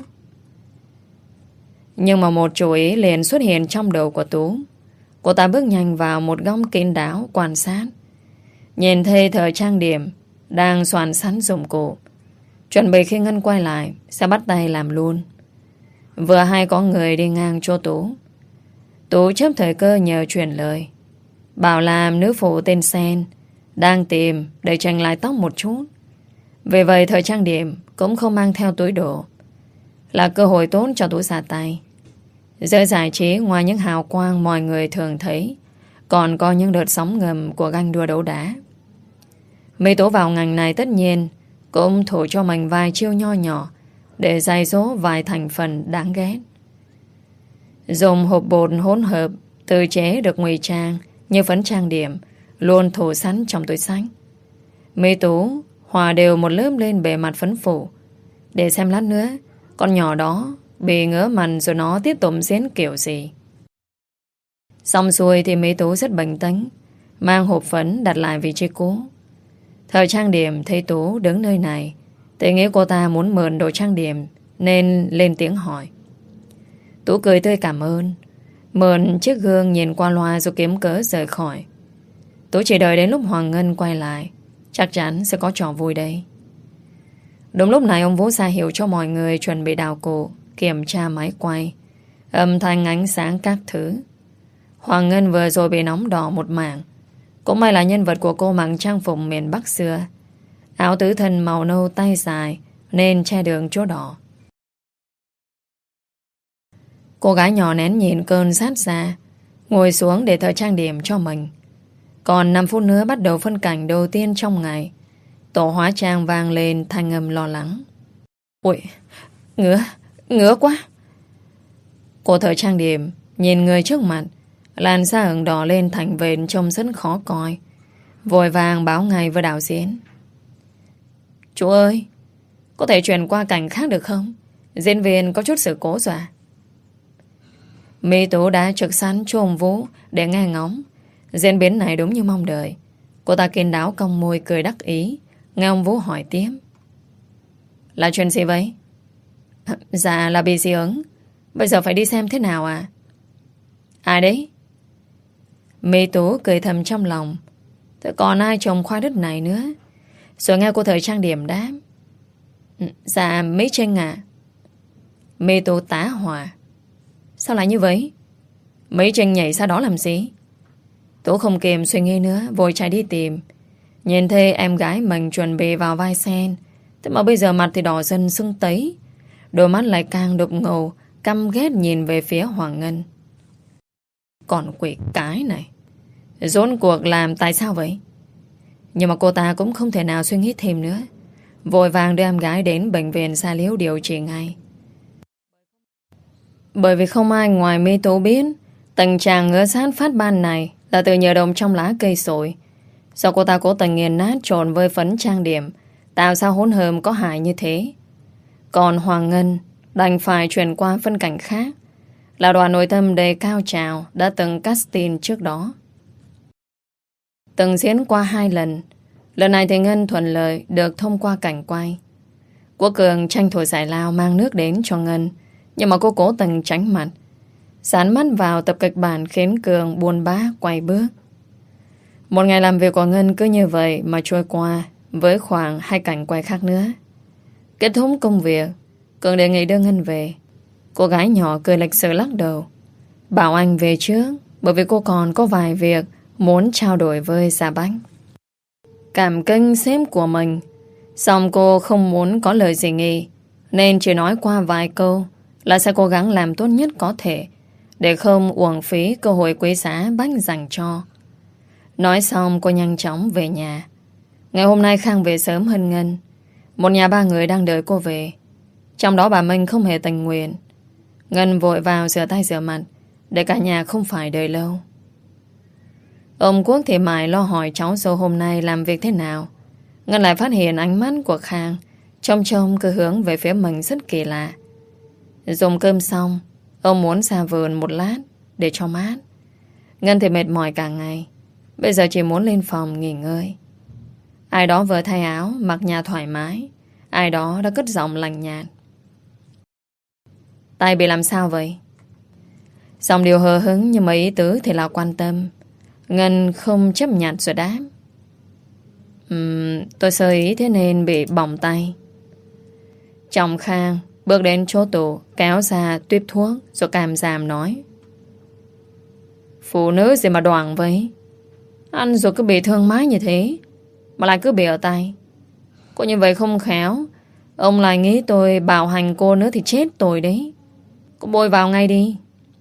Nhưng mà một chú ý liền xuất hiện trong đầu của Tú. Cô ta bước nhanh vào một góc kín đáo quan sát. Nhìn thấy thợ trang điểm đang soạn sẵn dụng cụ, chuẩn bị khi Ngân quay lại sẽ bắt tay làm luôn. Vừa hay có người đi ngang cho Tú. Tú chấp thời cơ nhờ chuyển lời, bảo làm nữ phụ tên Sen đang tìm để chỉnh lại tóc một chút. Vì vậy thợ trang điểm cũng không mang theo túi đồ, là cơ hội tốt cho Tú xả tay. Giới giải trí ngoài những hào quang mọi người thường thấy, còn có những đợt sóng ngầm của ganh đua đấu đá. Mi Tú vào ngành này tất nhiên cũng thổi cho mình vài chiêu nho nhỏ để dạy dỗ vài thành phần đáng ghét. Dùng hộp bột hỗn hợp tự chế được ngụy trang như phấn trang điểm luôn thủ sẵn trong túi xách. Mi Tú hòa đều một lớp lên bề mặt phấn phủ để xem lát nữa con nhỏ đó bị ngứa mặt rồi nó tiếp tục diễn kiểu gì. Xong xuôi thì Mi Tú rất bình tĩnh, mang hộp phấn đặt lại vị trí cũ. Thợ trang điểm thấy Tú đứng nơi này thì nghĩ cô ta muốn mượn đồ trang điểm, nên lên tiếng hỏi. Tú cười tươi cảm ơn, mượn chiếc gương nhìn qua loa rồi kiếm cớ rời khỏi. Tú chỉ đợi đến lúc Hoàng Ngân quay lại, chắc chắn sẽ có trò vui đây. Đúng lúc này ông Vũ ra hiệu cho mọi người chuẩn bị đào cụ, kiểm tra máy quay, âm thanh ánh sáng các thứ. Hoàng Ngân vừa rồi bị nóng đỏ một mảng. Cũng may là nhân vật của cô mặc trang phục miền Bắc xưa, áo tứ thân màu nâu tay dài nên che đường chỗ đỏ. Cô gái nhỏ nén nhìn cơn sát ra, ngồi xuống để thợ trang điểm cho mình. Còn năm phút nữa bắt đầu phân cảnh đầu tiên trong ngày. Tổ hóa trang vang lên thanh âm lo lắng. Ui, ngứa, ngứa quá. Cô thợ trang điểm nhìn người trước mặt, làn da ửng đỏ lên thành vệt trông rất khó coi. Vội vàng báo ngay với đạo diễn. Chú ơi, có thể chuyển qua cảnh khác được không? Diễn viên có chút sự cố rồi à? Mi Tú đã trực sẵn cho ông Vũ để nghe ngóng. Diễn biến này đúng như mong đợi. Cô ta kiên đáo cong môi cười đắc ý, nghe ông Vũ hỏi tiếp. Là chuyện gì vậy? Dạ là bị dị ứng. Bây giờ phải đi xem thế nào à? Ai đấy? Mi Tú cười thầm trong lòng. Thế còn ai trồng khoai đất này nữa? Rồi nghe cô thợ trang điểm đáp. Dạ Mỹ Trinh à? Mi Tú tá hỏa. Sao lại như vậy? Mỹ Trinh nhảy ra đó làm gì? Tú không kìm suy nghĩ nữa, vội chạy đi tìm. Nhìn thấy em gái mình chuẩn bị vào vai Sen, thế mà bây giờ mặt thì đỏ dần sưng tấy, đôi mắt lại càng đục ngầu, căm ghét nhìn về phía Hoàng Ngân. Còn quỷ cái này, rốt cuộc làm tại sao vậy? Nhưng mà cô ta cũng không thể nào suy nghĩ thêm nữa, vội vàng đưa em gái đến bệnh viện Sa Liễu điều trị ngay. Bởi vì không ai ngoài Mi Tú biết tình trạng ngứa sát phát ban này là từ nhờ đồng trong lá cây sồi. Do cô ta cố tình nghiền nát trộn với phấn trang điểm, tạo sao hỗn hợp có hại như thế. Còn Hoàng Ngân đành phải chuyển qua phân cảnh khác, là đoàn nội tâm đầy cao trào đã từng casting trước đó. Từng diễn qua hai lần. Lần này thì Ngân thuận lợi được thông qua cảnh quay. Quốc Cường tranh thủ giải lao mang nước đến cho Ngân, nhưng mà cô cố tình tránh mặt, dán mắt vào tập kịch bản khiến Cường buồn bã quay bước. Một ngày làm việc của Ngân cứ như vậy mà trôi qua, với khoảng hai cảnh quay khác nữa. Kết thúc công việc, Cường đề nghị đưa Ngân về. Cô gái nhỏ cười lịch sự lắc đầu, bảo anh về trước, bởi vì cô còn có vài việc muốn trao đổi với Sa Bách. Cảm kích sếp của mình, xong cô không muốn có lời gì nghi, nên chỉ nói qua vài câu là sẽ cố gắng làm tốt nhất có thể, để không uổng phí cơ hội quý giá Bách dành cho. Nói xong cô nhanh chóng về nhà. Ngày hôm nay Khang về sớm hơn Ngân. Một nhà ba người đang đợi cô về, trong đó bà Minh không hề tình nguyện. Ngân vội vào rửa tay rửa mặt, để cả nhà không phải đợi lâu. Ông Quốc thì mãi lo hỏi cháu dâu hôm nay làm việc thế nào. Ngân lại phát hiện ánh mắt của Khang trông trông cứ hướng về phía mình rất kỳ lạ. Dùng cơm xong, ông muốn ra vườn một lát để cho mát. Ngân thì mệt mỏi cả ngày, bây giờ chỉ muốn lên phòng nghỉ ngơi. Ai đó vừa thay áo, mặc nhà thoải mái, ai đó đã cất giọng lành nhạt: Tay bị làm sao vậy? Giọng điều hờ hứng nhưng mà ý tứ thì là quan tâm. Ngân không chấp nhặt rồi đáp: um, Tôi sơ ý thế nên bị bỏng tay. Chồng Khang bước đến chỗ tủ, kéo ra tuyếp thuốc rồi càm giảm nói: Phụ nữ gì mà đoảng vậy? Ăn rồi cứ bị thương mái như thế, mà lại cứ bị ở tay. Cô như vậy không khéo, ông lại nghĩ tôi bạo hành cô nữa thì chết tôi đấy. Cô bôi vào ngay đi.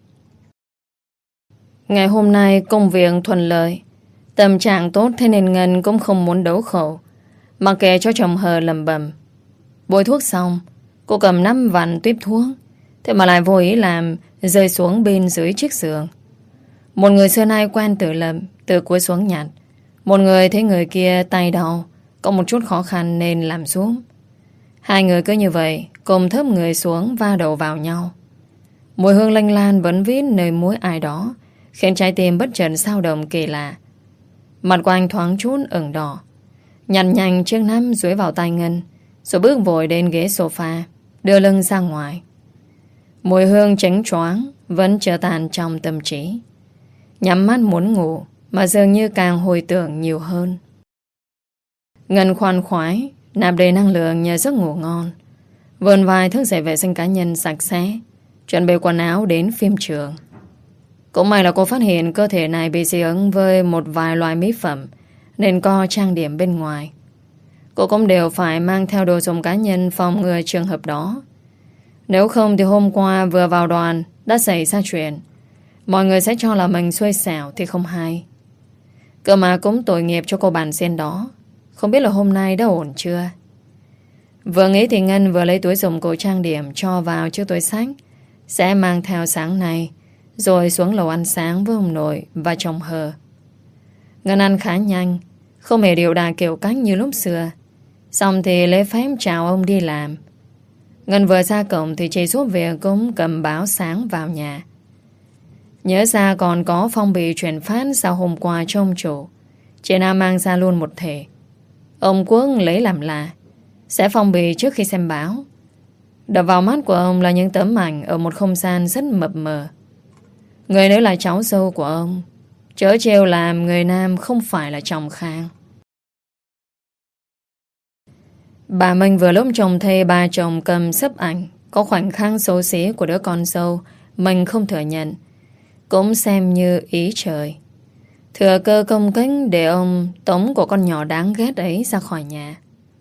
Ngày hôm nay công việc thuận lợi, tâm trạng tốt, thế nên Ngân cũng không muốn đấu khẩu, mặc kệ cho chồng hờ lầm bầm. Bôi thuốc xong, cô cầm năm vặn tuyếp thuốc, thế mà lại vô ý làm rơi xuống bên dưới chiếc giường. Một người xưa nay quen tự lập, tự cúi xuống nhặt. Một người thấy người kia tay đau, có một chút khó khăn nên làm xuống. Hai người cứ như vậy cùng thấp người xuống va đầu vào nhau. Mùi hương lanh lan vẫn vít nơi mũi ai đó, khiến trái tim bất chợt dao động kỳ lạ. Mặt của anh thoáng chút ửng đỏ. Nhặt nhanh chiếc nắm dưới vào tay Ngân, rồi bước vội đến ghế sofa, đưa lưng ra ngoài. Mùi hương chánh choáng vẫn chưa tàn trong tâm trí. Nhắm mắt muốn ngủ, mà dường như càng hồi tưởng nhiều hơn. Ngân khoan khoái nạp đầy năng lượng nhờ giấc ngủ ngon. Vươn vai thức dậy vệ sinh cá nhân sạch sẽ, chuẩn bị quần áo đến phim trường. Cũng may là cô phát hiện cơ thể này bị dị ứng với một vài loại mỹ phẩm, nên co trang điểm bên ngoài. Cô cũng đều phải mang theo đồ dùng cá nhân phòng ngừa trường hợp đó. Nếu không thì hôm qua vừa vào đoàn đã xảy ra chuyện, mọi người sẽ cho là mình xui xẻo thì không hay. Cơ mà cũng tội nghiệp cho cô bạn sen đó. Không biết là hôm nay đã ổn chưa. Vừa nghĩ thì Ngân vừa lấy túi dụng cụ trang điểm cho vào chiếc túi xách, sẽ mang theo sáng nay, rồi xuống lầu ăn sáng với ông nội và chồng Hờ. Ngân ăn khá nhanh, không hề điệu đà kiểu cách như lúc xưa. Xong thì lễ phép chào ông đi làm. Ngân vừa ra cổng thì chị giúp việc cũng cầm báo sáng vào nhà. Nhớ ra còn có phong bì chuyển phát sau hôm qua cho ông chủ, chị Nam mang ra luôn một thể. Ông Quốc lấy làm lạ, sẽ phong bì trước khi xem báo. Đập vào mắt của ông là những tấm ảnh ở một không gian rất mập mờ. Người nữ là cháu dâu của ông, chớ trêu làm người nam không phải là chồng Khang. Bà Minh vừa lúc trông thấy ba chồng cầm sấp ảnh, có khoảnh khắc xấu xí của đứa con dâu mình không thừa nhận, cũng xem như ý trời. Thừa cơ công kích để ông tống của con nhỏ đáng ghét ấy ra khỏi nhà.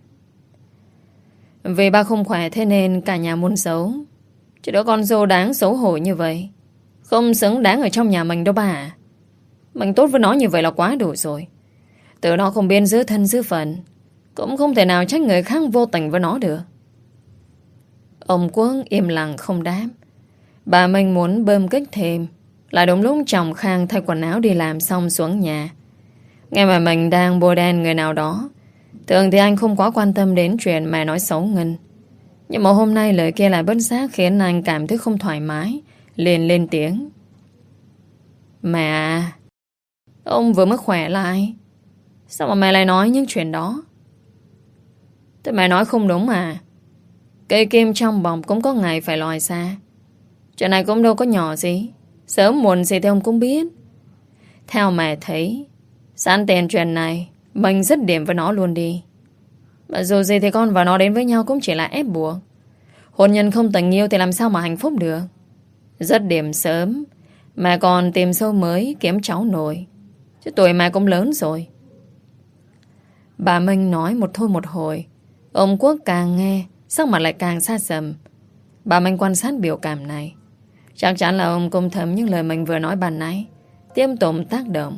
Vì ba không khỏe thế nên cả nhà muốn giấu. Chứ đứa con dâu đáng xấu hổ như vậy không xứng đáng ở trong nhà mình đâu bà à. Mình tốt với nó như vậy là quá đủ rồi. Từ nó không biết giữ thân giữ phận, cũng không thể nào trách người khác vô tình với nó được. Ông Quốc im lặng không đáp. Bà Minh muốn bơm kích thêm, là đúng lúc chồng Khang thay quần áo đi làm xong xuống nhà. Nghe mà mình đang bôi đen người nào đó. Thường thì anh không quá quan tâm đến chuyện mẹ nói xấu Ngân, nhưng mà hôm nay lời kia lại bất giác khiến anh cảm thấy không thoải mái, liền lên tiếng: Mẹ à, ông vừa mới khỏe lại, sao mà mẹ lại nói những chuyện đó? Thế mẹ nói không đúng à? Cây kim trong bọc cũng có ngày phải lòi ra. Chuyện này cũng đâu có nhỏ gì, sớm muộn gì thì ông cũng biết. Theo mẹ thấy, sẵn tiền chuyện này mình dứt điểm với nó luôn đi. Mà dù gì thì con và nó đến với nhau cũng chỉ là ép buộc. Hôn nhân không tình yêu thì làm sao mà hạnh phúc được. Rất điểm sớm mà còn tìm sâu mới kiếm cháu nội. Chứ tuổi mà cũng lớn rồi. Bà Minh nói một thôi một hồi. Ông Quốc càng nghe sắc mặt lại càng xa sầm. Bà Minh quan sát biểu cảm này. Chắc chắn là ông cũng thấm những lời mình vừa nói ban nãy tiếp tục tác động.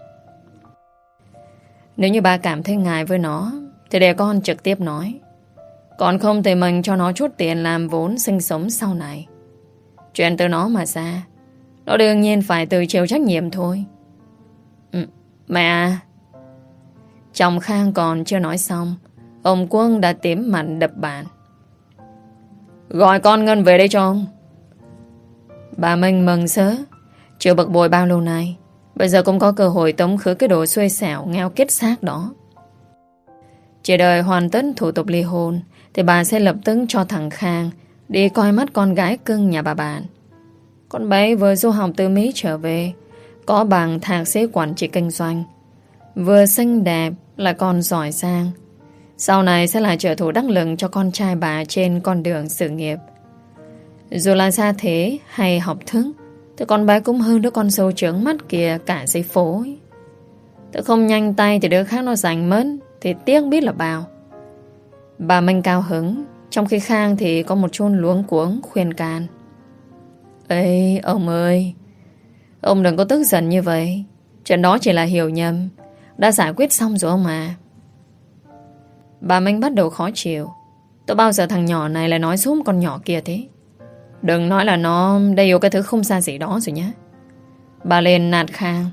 Nếu như bà cảm thấy ngại với nó thì để con trực tiếp nói. Còn không thì mình cho nó chút tiền làm vốn sinh sống sau này. Chuyện từ nó mà ra, nó đương nhiên phải tự chịu trách nhiệm thôi. ừ, Mẹ à. Chồng Khang còn chưa nói xong, ông Quân đã tím mặt đập bàn. Gọi con Ngân về đây cho ông. Bà Minh mừng sớ. Chưa bực bội bao lâu nay, bây giờ cũng có cơ hội tống khứ cái đồ xuôi xẻo nghèo kết xác đó. Chỉ đợi hoàn tất thủ tục ly hôn thì bà sẽ lập tức cho thằng Khang đi coi mắt con gái cưng nhà bà bạn. Con bé vừa du học từ Mỹ trở về, có bằng thạc sĩ quản trị kinh doanh, vừa xinh đẹp lại còn giỏi giang. Sau này sẽ là trợ thủ đắc lực cho con trai bà trên con đường sự nghiệp. Dù là gia thế hay học thức thì con bé cũng hơn đứa con sâu trướng mắt kìa cả giấy phố ấy. Tự không nhanh tay thì đứa khác nó giành mất thì tiếc biết là bao. Bà Minh cao hứng, trong khi Khang thì có một chút luống cuống khuyên can. Ê ông ơi, ông đừng có tức giận như vậy. Chuyện đó chỉ là hiểu nhầm, đã giải quyết xong rồi ông à. Bà Minh bắt đầu khó chịu. Tôi bao giờ thằng nhỏ này lại nói giúp con nhỏ kia thế? Đừng nói là nó đây yêu cái thứ không xa gì đó rồi nhé. Bà lên nạt Khang.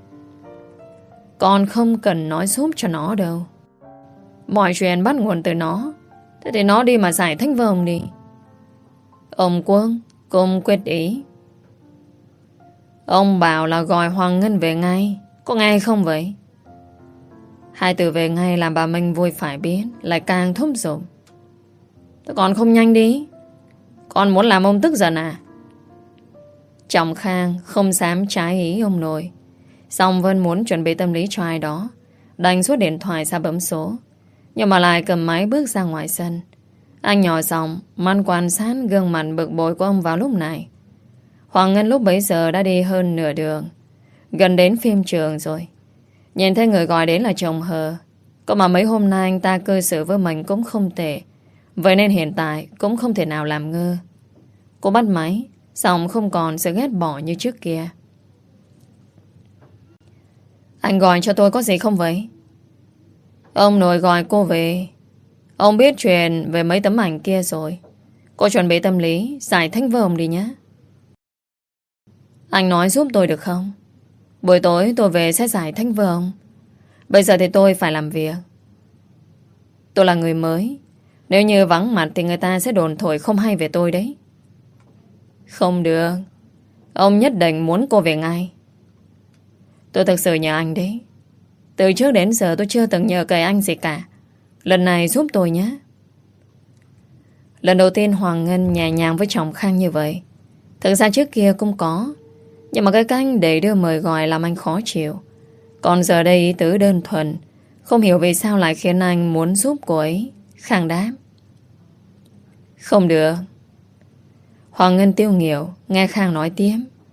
Con không cần nói giúp cho nó đâu. Mọi chuyện bắt nguồn từ nó. Thế thì nó đi mà giải thích với ông đi. Ông Quân cùng quyết ý. Ông bảo là gọi Hoàng Ngân về ngay. Có nghe không vậy? Hai từ về ngay làm bà Minh vui phải biết, lại càng thúc giục. Thế còn không nhanh đi. Con muốn làm ông tức giận à? Chồng Khang không dám trái ý ông nội. Xong Vân muốn chuẩn bị tâm lý cho ai đó, đành rút điện thoại ra bấm số. Nhưng mà lại cầm máy bước ra ngoài sân. Anh nhỏ giọng man quan sát gương mặt bực bội của ông vào lúc này. Hoàng Ngân lúc bấy giờ đã đi hơn nửa đường, gần đến phim trường rồi. Nhìn thấy người gọi đến là chồng Hờ. Có mà mấy hôm nay anh ta cư xử với mình cũng không tệ, vậy nên hiện tại cũng không thể nào làm ngơ. Cô bắt máy, xong không còn sự ghét bỏ như trước kia. Anh gọi cho tôi có gì không vậy? Ông nội gọi cô về. Ông biết chuyện về mấy tấm ảnh kia rồi. Cô chuẩn bị tâm lý giải thích với ông đi nhé. Anh nói giúp tôi được không? Buổi tối tôi về sẽ giải thích với ông. Bây giờ thì tôi phải làm việc. Tôi là người mới. Nếu như vắng mặt thì người ta sẽ đồn thổi không hay về tôi đấy. Không được. Ông nhất định muốn cô về ngay. Tôi thực sự nhờ anh đấy. Từ trước đến giờ tôi chưa từng nhờ cậy anh gì cả. Lần này giúp tôi nhé. Lần đầu tiên Hoàng Ngân nhẹ nhàng với chồng Khang như vậy. Thực ra trước kia cũng có, nhưng mà cái cách để đưa mời gọi làm anh khó chịu. Còn giờ đây ý tứ đơn thuần, không hiểu vì sao lại khiến anh muốn giúp cô ấy. Khang đáp. Không được. Hoàng Ngân tiêu nghỉu nghe Khang nói tiếp.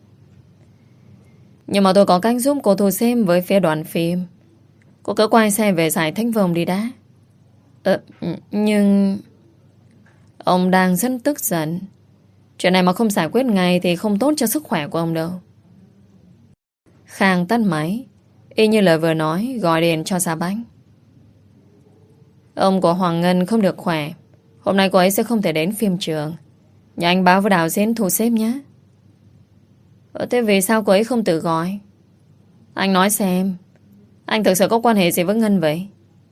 Nhưng mà tôi có cách giúp cô thu xếp với phía đoàn phim. Cô cứ quay xe về giải thích với ông đi đã. Ờ, nhưng... Ông đang rất tức giận. Chuyện này mà không giải quyết ngay thì không tốt cho sức khỏe của ông đâu. Khang tắt máy, y như lời vừa nói, gọi điện cho Sa Bách. Ông của Hoàng Ngân không được khỏe. Hôm nay cô ấy sẽ không thể đến phim trường. Nhà anh báo với đạo diễn thu xếp nhé. Ờ, thế vì sao cô ấy không tự gọi? Anh nói xem, anh thực sự có quan hệ gì với Ngân vậy?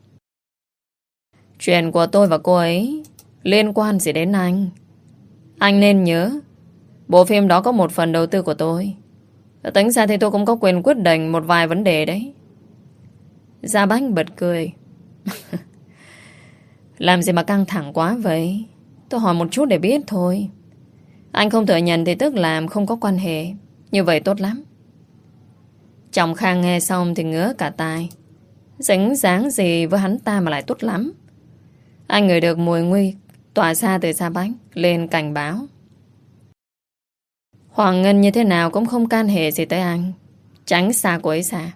Chuyện của tôi và cô ấy liên quan gì đến anh? Anh nên nhớ, bộ phim đó có một phần đầu tư của tôi. Tính ra thì tôi cũng có quyền quyết định một vài vấn đề đấy. Gia Bách bật cười. Làm gì mà căng thẳng quá vậy? Tôi hỏi một chút để biết thôi. Anh không thừa nhận thì tức làm không có quan hệ. Như vậy tốt lắm. Chồng Khang nghe xong thì ngứa cả tai. Dính dáng gì với hắn ta mà lại tốt lắm? Anh ngửi được mùi nguy tỏa xa từ Sa Bách lên cảnh báo. Hoàng Ngân như thế nào cũng không can hệ gì tới anh. Tránh xa cô ấy xa.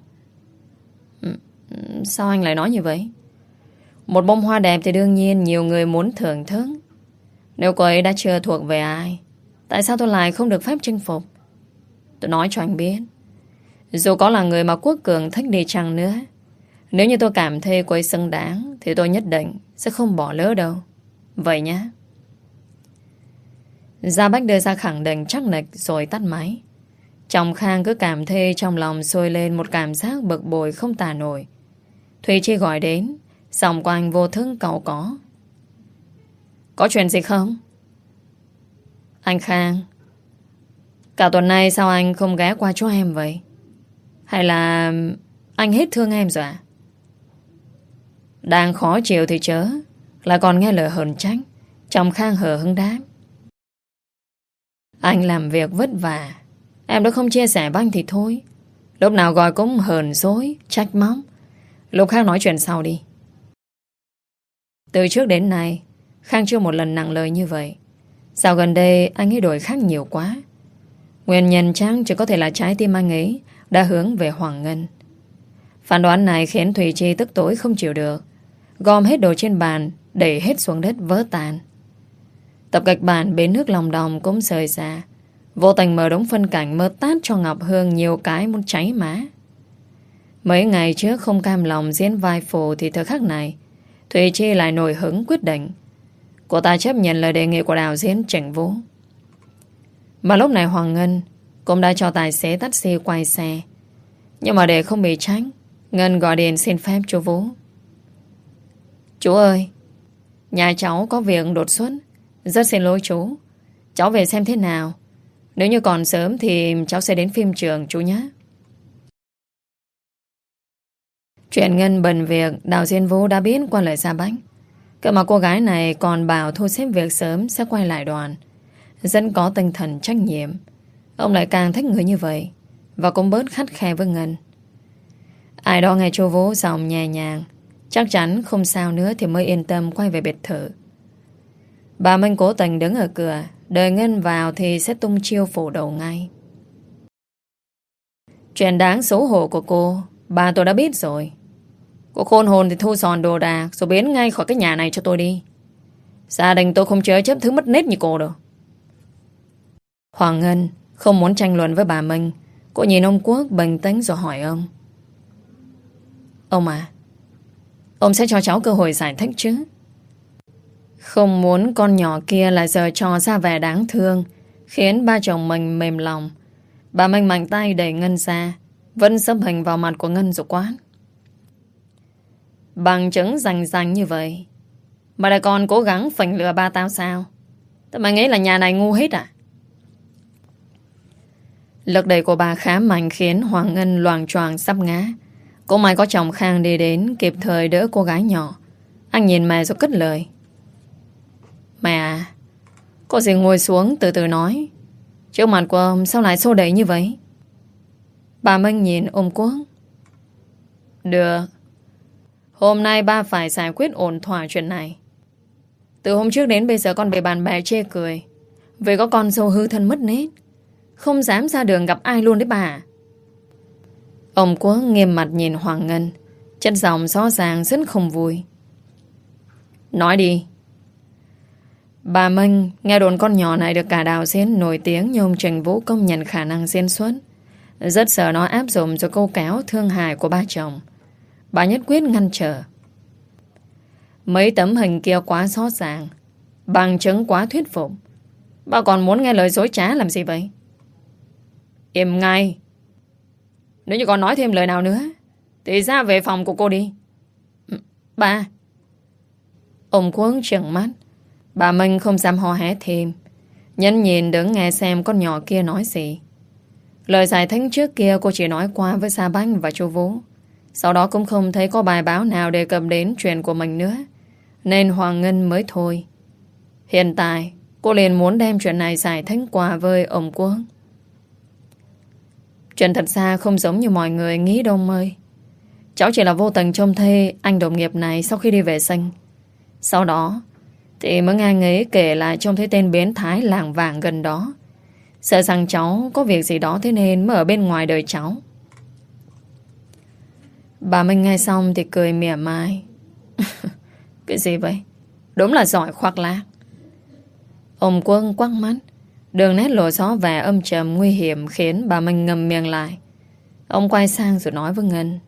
Sao anh lại nói như vậy? Một bông hoa đẹp thì đương nhiên nhiều người muốn thưởng thức. Nếu cô ấy đã chưa thuộc về ai, tại sao tôi lại không được phép chinh phục? Tôi nói cho anh biết, dù có là người mà Quốc Cường thích đi chăng nữa, nếu như tôi cảm thấy cô ấy xứng đáng thì tôi nhất định sẽ không bỏ lỡ đâu. Vậy nhá. Gia Bách đưa ra khẳng định chắc nịch rồi tắt máy. Trọng Khang cứ cảm thấy trong lòng sôi lên một cảm giác bực bội không tả nổi. Thùy Chi gọi đến, giọng của anh vô thức cau có. Có chuyện gì không? Anh Khang, cả tuần nay sao anh không ghé qua chỗ em vậy? Hay là anh hết thương em rồi à? Đang khó chịu thì chớ, lại còn nghe lời hờn trách. Trọng Khang hờ hững đáp. Anh làm việc vất vả, em đã không chia sẻ với anh thì thôi. Lúc nào gọi cũng hờn dỗi, trách móc. Lúc khác nói chuyện sau đi. Từ trước đến nay Khang chưa một lần nặng lời như vậy. Sao gần đây anh ấy đổi khác nhiều quá? Nguyên nhân chắc chỉ có thể là trái tim anh ấy đã hướng về Hoàng Ngân. Phán đoán này khiến Thùy Chi tức tối không chịu được, gom hết đồ trên bàn, đẩy hết xuống đất vỡ tan. Tập kịch bản bến nước lòng đòng cũng rời ra, vô tình mở đống phân cảnh mơ tát cho Ngọc Hương nhiều cái muốn cháy má. Mấy ngày trước không cam lòng diễn vai phụ thì thời khắc này Thùy Chi lại nổi hứng quyết định. Cô ta chấp nhận lời đề nghị của đạo diễn Trịnh Vũ. Mà lúc này Hoàng Ngân cũng đã cho tài xế taxi quay xe. Nhưng mà để không bị trách, Ngân gọi điện xin phép chú Vũ. Chú ơi, nhà cháu có việc đột xuất, rất xin lỗi chú. Cháu về xem thế nào. Nếu như còn sớm thì cháu sẽ đến phim trường chú nhé. Chuyện Ngân bận việc, đạo diễn Vũ đã biết qua lời Gia Bách. Cơ mà cô gái này còn bảo thu xếp việc sớm sẽ quay lại đoàn. Rất có tinh thần trách nhiệm. Ông lại càng thích người như vậy, và cũng bớt khắt khe với Ngân. Ai đó nghe chú Vũ giọng nhẹ nhàng, chắc chắn không sao nữa thì mới yên tâm quay về biệt thự. Bà Minh cố tình đứng ở cửa, đợi Ngân vào thì sẽ tung chiêu phủ đầu ngay. Chuyện đáng xấu hổ của cô, bà tôi đã biết rồi. Cô khôn hồn thì thu dọn đồ đạc rồi biến ngay khỏi cái nhà này cho tôi đi. Gia đình tôi không chứa chấp thứ mất nết như cô đâu. Hoàng Ngân không muốn tranh luận với bà Minh. Cô nhìn ông Quốc bình tĩnh rồi hỏi ông. Ông à, ông sẽ cho cháu cơ hội giải thích chứ? Không muốn con nhỏ kia lại giờ trò ra vẻ đáng thương, khiến ba chồng mình mềm lòng. Bà Minh mạnh tay đẩy Ngân ra, vẫn sấp hình vào mặt của Ngân rồi quát. Bằng chứng rành rành như vậy mà lại còn cố gắng phỉnh lừa ba tao sao? Tao mày nghĩ là nhà này ngu hết à? Lực đẩy của bà khá mạnh khiến Hoàng Ngân loạng choạng sắp ngã. Cô may có chồng Khang đi đến kịp thời đỡ cô gái nhỏ. Anh nhìn mẹ rồi cất lời. Mẹ à, có gì ngồi xuống từ từ nói. Trước mặt của ông sao lại xô đẩy như vậy? Bà Minh nhìn ông Quốc. Được, hôm nay ba phải giải quyết ổn thỏa chuyện này. Từ hôm trước đến bây giờ con bị bạn bè chê cười vì có con dâu hư thân mất nết, không dám ra đường gặp ai luôn đấy bà. Ông Quốc nghiêm mặt nhìn Hoàng Ngân, chất giọng rõ ràng rất không vui. Nói đi. Bà Minh nghe đồn con nhỏ này được cả đạo diễn nổi tiếng như ông Trịnh Vũ công nhận khả năng diễn xuất. Rất sợ nó áp dụng cho câu kéo thương hại của ba chồng. Bà nhất quyết ngăn trở. Mấy tấm hình kia quá rõ ràng, bằng chứng quá thuyết phục. Bà còn muốn nghe lời dối trá làm gì vậy? Im ngay. Nếu như còn nói thêm lời nào nữa thì ra về phòng của cô đi. Ba. Ông Quốc trợn mắt. Bà Minh không dám hò hé thêm, nhẫn nhìn đứng nghe xem con nhỏ kia nói gì. Lời giải thích trước kia cô chỉ nói qua với Sa Bách và chú Vũ. Sau đó cũng không thấy có bài báo nào đề cập đến chuyện của mình nữa, nên Hoàng Ngân mới thôi. Hiện tại cô liền muốn đem chuyện này giải thích qua với ông Quốc. Chuyện thật ra không giống như mọi người nghĩ đâu ơi. Cháu chỉ là vô tình trông thấy anh đồng nghiệp này sau khi đi vệ sinh. Sau đó Thì mới nghe nghĩ kể lại trông thấy tên biến thái làng vàng gần đó. Sợ rằng cháu có việc gì đó thế nên mới ở bên ngoài đợi cháu. Bà Minh nghe xong thì cười mỉa mai. Cái gì vậy? Đúng là giỏi khoác lác. Ông Quân quắc mắt, đường nét lộ rõ vẻ âm trầm nguy hiểm khiến bà Minh ngậm miệng lại. Ông quay sang rồi nói với Ngân.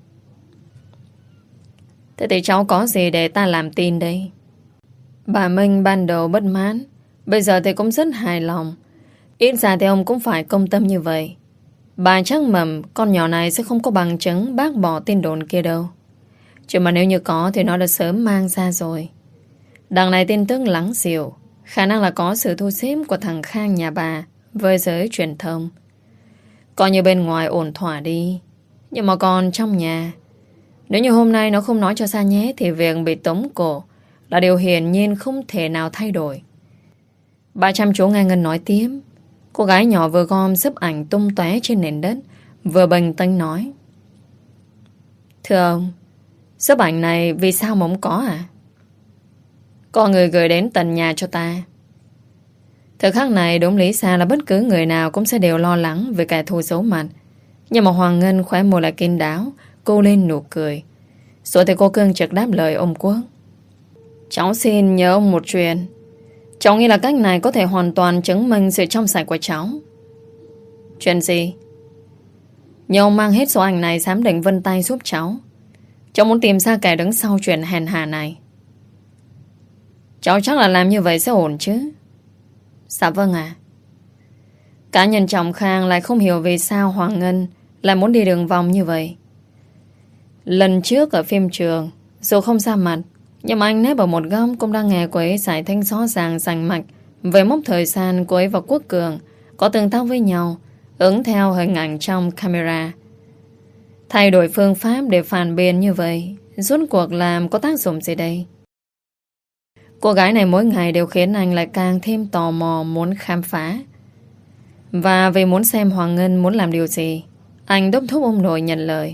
Thế thì cháu có gì để ta làm tin đây? Bà Minh ban đầu bất mãn, bây giờ thì cũng rất hài lòng. Ít ra thì ông cũng phải công tâm như vậy. Bà chắc mầm con nhỏ này sẽ không có bằng chứng bác bỏ tin đồn kia đâu. Chứ mà nếu như có thì nó đã sớm mang ra rồi. Đằng này tin tức lắng xỉu, khả năng là có sự thu xếp của thằng Khang nhà bà với giới truyền thông. Coi như bên ngoài ổn thỏa đi. Nhưng mà còn trong nhà, nếu như hôm nay nó không nói cho Sa nhé thì việc bị tống cổ là điều hiển nhiên không thể nào thay đổi. Bà chăm chú nghe Ngân nói tiếp. Cô gái nhỏ vừa gom xếp ảnh tung tóe trên nền đất, vừa bình tĩnh nói. Thưa ông, xếp ảnh này vì sao mà không có à? Có người gửi đến tận nhà cho ta. Thời khắc này đúng lý ra là bất cứ người nào cũng sẽ đều lo lắng về kẻ thù xấu mặt. Nhưng mà Hoàng Ngân khóe môi lại kín đáo, cô lên nụ cười. Rồi thì cô cương trực đáp lời ông Quốc. Cháu xin nhớ ông một chuyện. Cháu nghĩ là cách này có thể hoàn toàn chứng minh sự trong sạch của cháu. Chuyện gì? Nhờ ông mang hết số ảnh này giám định vân tay giúp cháu. Cháu muốn tìm ra kẻ đứng sau chuyện hèn hà này. Cháu chắc là làm như vậy sẽ ổn chứ? Dạ vâng ạ. Cá nhân chồng Khang lại không hiểu vì sao Hoàng Ngân lại muốn đi đường vòng như vậy. Lần trước ở phim trường, dù không ra mặt, nhưng mà anh nép ở một góc cũng đang nghe cô ấy giải thích rõ ràng rành mạch về mốc thời gian cô ấy và Quốc Cường có tương tác với nhau, ứng theo hình ảnh trong camera. Thay đổi phương pháp để phản biện như vậy, rốt cuộc làm có tác dụng gì đây? Cô gái này mỗi ngày đều khiến anh lại càng thêm tò mò muốn khám phá. Và vì muốn xem Hoàng Ngân muốn làm điều gì, anh đốc thúc ông nội nhận lời.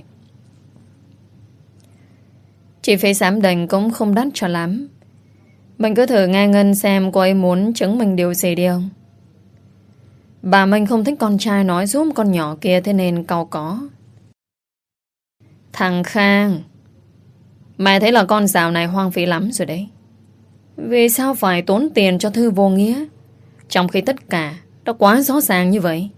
Chi phí giám định cũng không đắt cho lắm. Mình cứ thử nghe Ngân xem cô ấy muốn chứng minh điều gì đi không? Bà mình không thích con trai nói giúp con nhỏ kia, thế nên cau có. Thằng Khang, mày thấy là con dạo này hoang phí lắm rồi đấy. Vì sao phải tốn tiền cho Thư vô nghĩa, trong khi tất cả đã quá rõ ràng như vậy?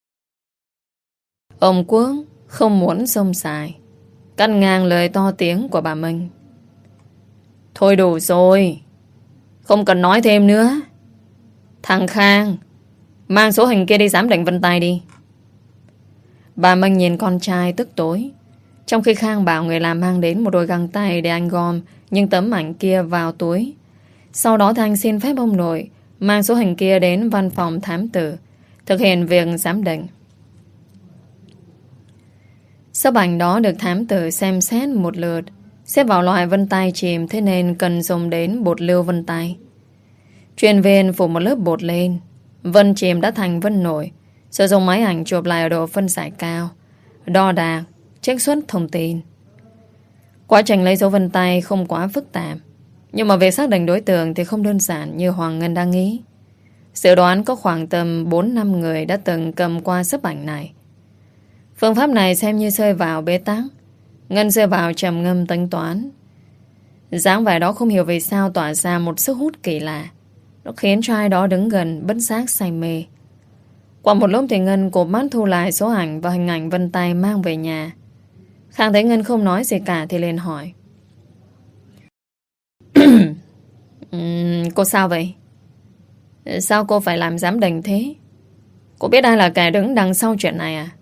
Ông Quốc không muốn xông xài, cắt ngang lời to tiếng của bà Minh. Thôi đủ rồi, không cần nói thêm nữa. Thằng Khang, mang số hình kia đi giám định vân tay đi. Bà Minh nhìn con trai tức tối, trong khi Khang bảo người làm mang đến một đôi găng tay để anh gom những tấm ảnh kia vào túi. Sau đó thì anh xin phép ông nội mang số hình kia đến văn phòng thám tử thực hiện việc giám định. Số ảnh đó được thám tử xem xét một lượt, xếp vào loại vân tay chìm, thế nên cần dùng đến bột lưu vân tay. Chuyên viên phủ một lớp bột lên, vân chìm đã thành vân nổi, sử dụng máy ảnh chụp lại ở độ phân giải cao, đo đạc, trích xuất thông tin. Quá trình lấy dấu vân tay không quá phức tạp, nhưng mà việc xác định đối tượng thì không đơn giản như Hoàng Ngân đang nghĩ. Dự đoán có khoảng tầm bốn năm người đã từng cầm qua sấp ảnh này. Phương pháp này xem như rơi vào bế tắc. Ngân rơi vào trầm ngâm tính toán. Dáng vẻ đó không hiểu vì sao tỏa ra một sức hút kỳ lạ. Nó khiến cho ai đó đứng gần bất giác say mê. Qua một lúc thì Ngân cụp mắt thu lại số ảnh và hình ảnh vân tay mang về nhà. Khang thấy Ngân không nói gì cả thì liền hỏi. uhm, Cô sao vậy? Sao cô phải làm giám định thế? Cô biết ai là kẻ đứng đằng sau chuyện này à?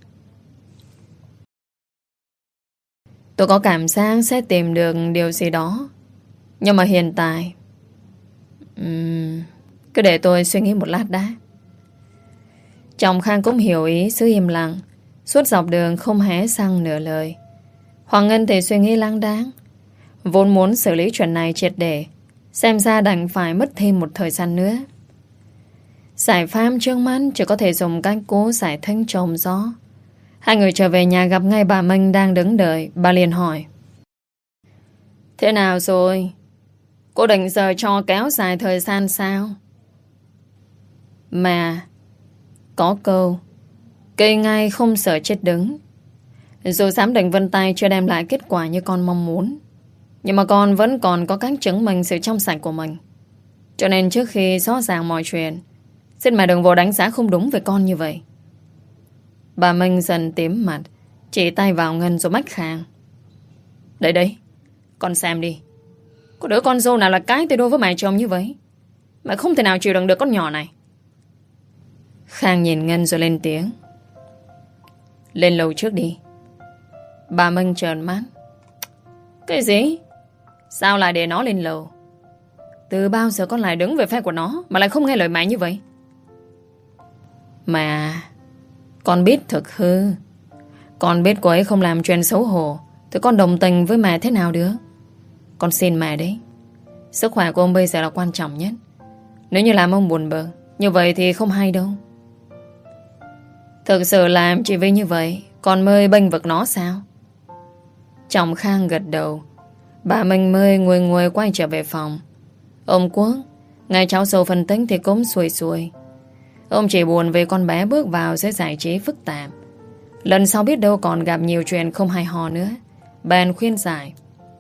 Tôi có cảm giác sẽ tìm được điều gì đó. Nhưng mà hiện tại uhm, cứ để tôi suy nghĩ một lát đã. Chồng Khang cũng hiểu ý sự im lặng. Suốt dọc đường không hé răng nửa lời. Hoàng Ngân thì suy nghĩ lăng đáng. Vốn muốn xử lý chuyện này triệt để, xem ra đành phải mất thêm một thời gian nữa. Giải pháp trước mắt chỉ có thể dùng cách cố giải thích trồng gió. Hai người trở về nhà gặp ngay bà Minh đang đứng đợi. Bà liền hỏi. Thế nào rồi? Cô định giờ cho kéo dài thời gian sao? Mà có câu cây ngay không sợ chết đứng. Dù giám định vân tay chưa đem lại kết quả như con mong muốn, nhưng mà con vẫn còn có cách chứng minh sự trong sạch của mình. Cho nên trước khi rõ ràng mọi chuyện, xin mẹ đừng vô đánh giá không đúng về con như vậy. Bà Minh dần tím mặt, chỉ tay vào Ngân rồi mách khang. Đấy đấy, con xem đi. Có đứa con dâu nào là cái tay đôi với mẹ chồng như vậy? Mẹ không thể nào chịu đựng được con nhỏ này. Khang nhìn Ngân rồi lên tiếng. Lên lầu trước đi. Bà Minh trợn mắt. Cái gì? Sao lại để nó lên lầu? Từ bao giờ con lại đứng về phe của nó mà lại không nghe lời mẹ như vậy? Mà con biết thực hư. Con biết cô ấy không làm chuyện xấu hổ thì con đồng tình với mẹ thế nào được? Con xin mẹ đấy. Sức khỏe của ông bây giờ là quan trọng nhất. Nếu như làm ông buồn bực như vậy thì không hay đâu. Thực sự làm chỉ vì như vậy con mới bênh vực nó sao? Chồng Khang gật đầu. Bà Minh mới ngồi ngồi quay trở về phòng. Ông Quốc, ngay cháu sâu phân tích thì cũng xuôi xuôi. Ông chỉ buồn vì con bé bước vào giới giải trí phức tạp. Lần sau biết đâu còn gặp nhiều chuyện không hay ho nữa. Bèn khuyên giải.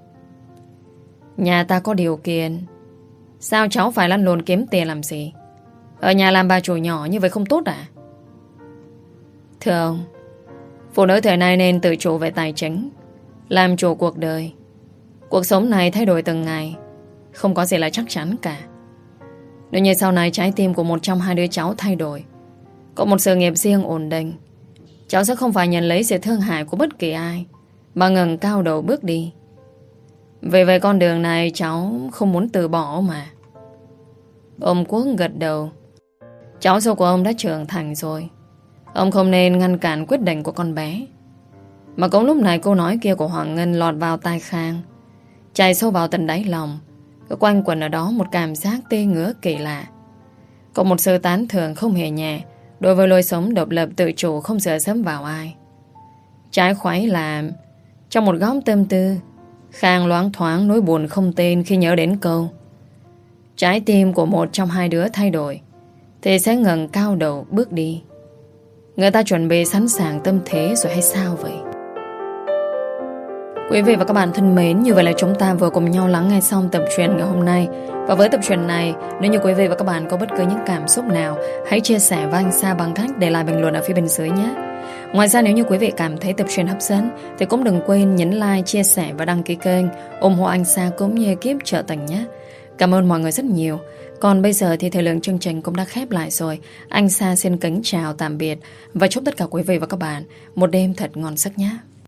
Nhà ta có điều kiện, sao cháu phải lăn lộn kiếm tiền làm gì? Ở nhà làm bà chủ nhỏ như vậy không tốt à? Thưa ông, phụ nữ thời nay nên tự chủ về tài chính, làm chủ cuộc đời. Cuộc sống này thay đổi từng ngày, không có gì là chắc chắn cả. Nếu như sau này trái tim của một trong hai đứa cháu thay đổi, có một sự nghiệp riêng ổn định, cháu sẽ không phải nhận lấy sự thương hại của bất kỳ ai, mà ngẩng cao đầu bước đi. Về về con đường này cháu không muốn từ bỏ mà. Ông Quốc gật đầu. Cháu dâu của ông đã trưởng thành rồi, ông không nên ngăn cản quyết định của con bé. Mà cũng lúc này câu nói kia của Hoàng Ngân lọt vào tai Khang, chảy sâu vào tận đáy lòng. Cứ quanh quẩn ở đó một cảm giác tê ngứa kỳ lạ. Có một sự tán thưởng không hề nhẹ đối với lối sống độc lập tự chủ không dựa dẫm vào ai. Trái khoái là trong một góc tâm tư, Khang loáng thoáng nỗi buồn không tên khi nhớ đến câu trái tim của một trong hai đứa thay đổi thì sẽ ngẩng cao đầu bước đi. Người ta chuẩn bị sẵn sàng tâm thế rồi hay sao vậy? Quý vị và các bạn thân mến, như vậy là chúng ta vừa cùng nhau lắng nghe xong tập truyện ngày hôm nay. Và với tập truyện này, nếu như quý vị và các bạn có bất cứ những cảm xúc nào, hãy chia sẻ với anh Sa bằng cách để lại bình luận ở phía bên dưới nhé. Ngoài ra, nếu như quý vị cảm thấy tập truyện hấp dẫn thì cũng đừng quên nhấn like, chia sẻ và đăng ký kênh ủng hộ anh Sa cũng như ekip Trợ Tình nhé. Cảm ơn mọi người rất nhiều. Còn bây giờ thì thời lượng chương trình cũng đã khép lại rồi. Anh Sa xin kính chào tạm biệt và chúc tất cả quý vị và các bạn một đêm thật ngon giấc nhé.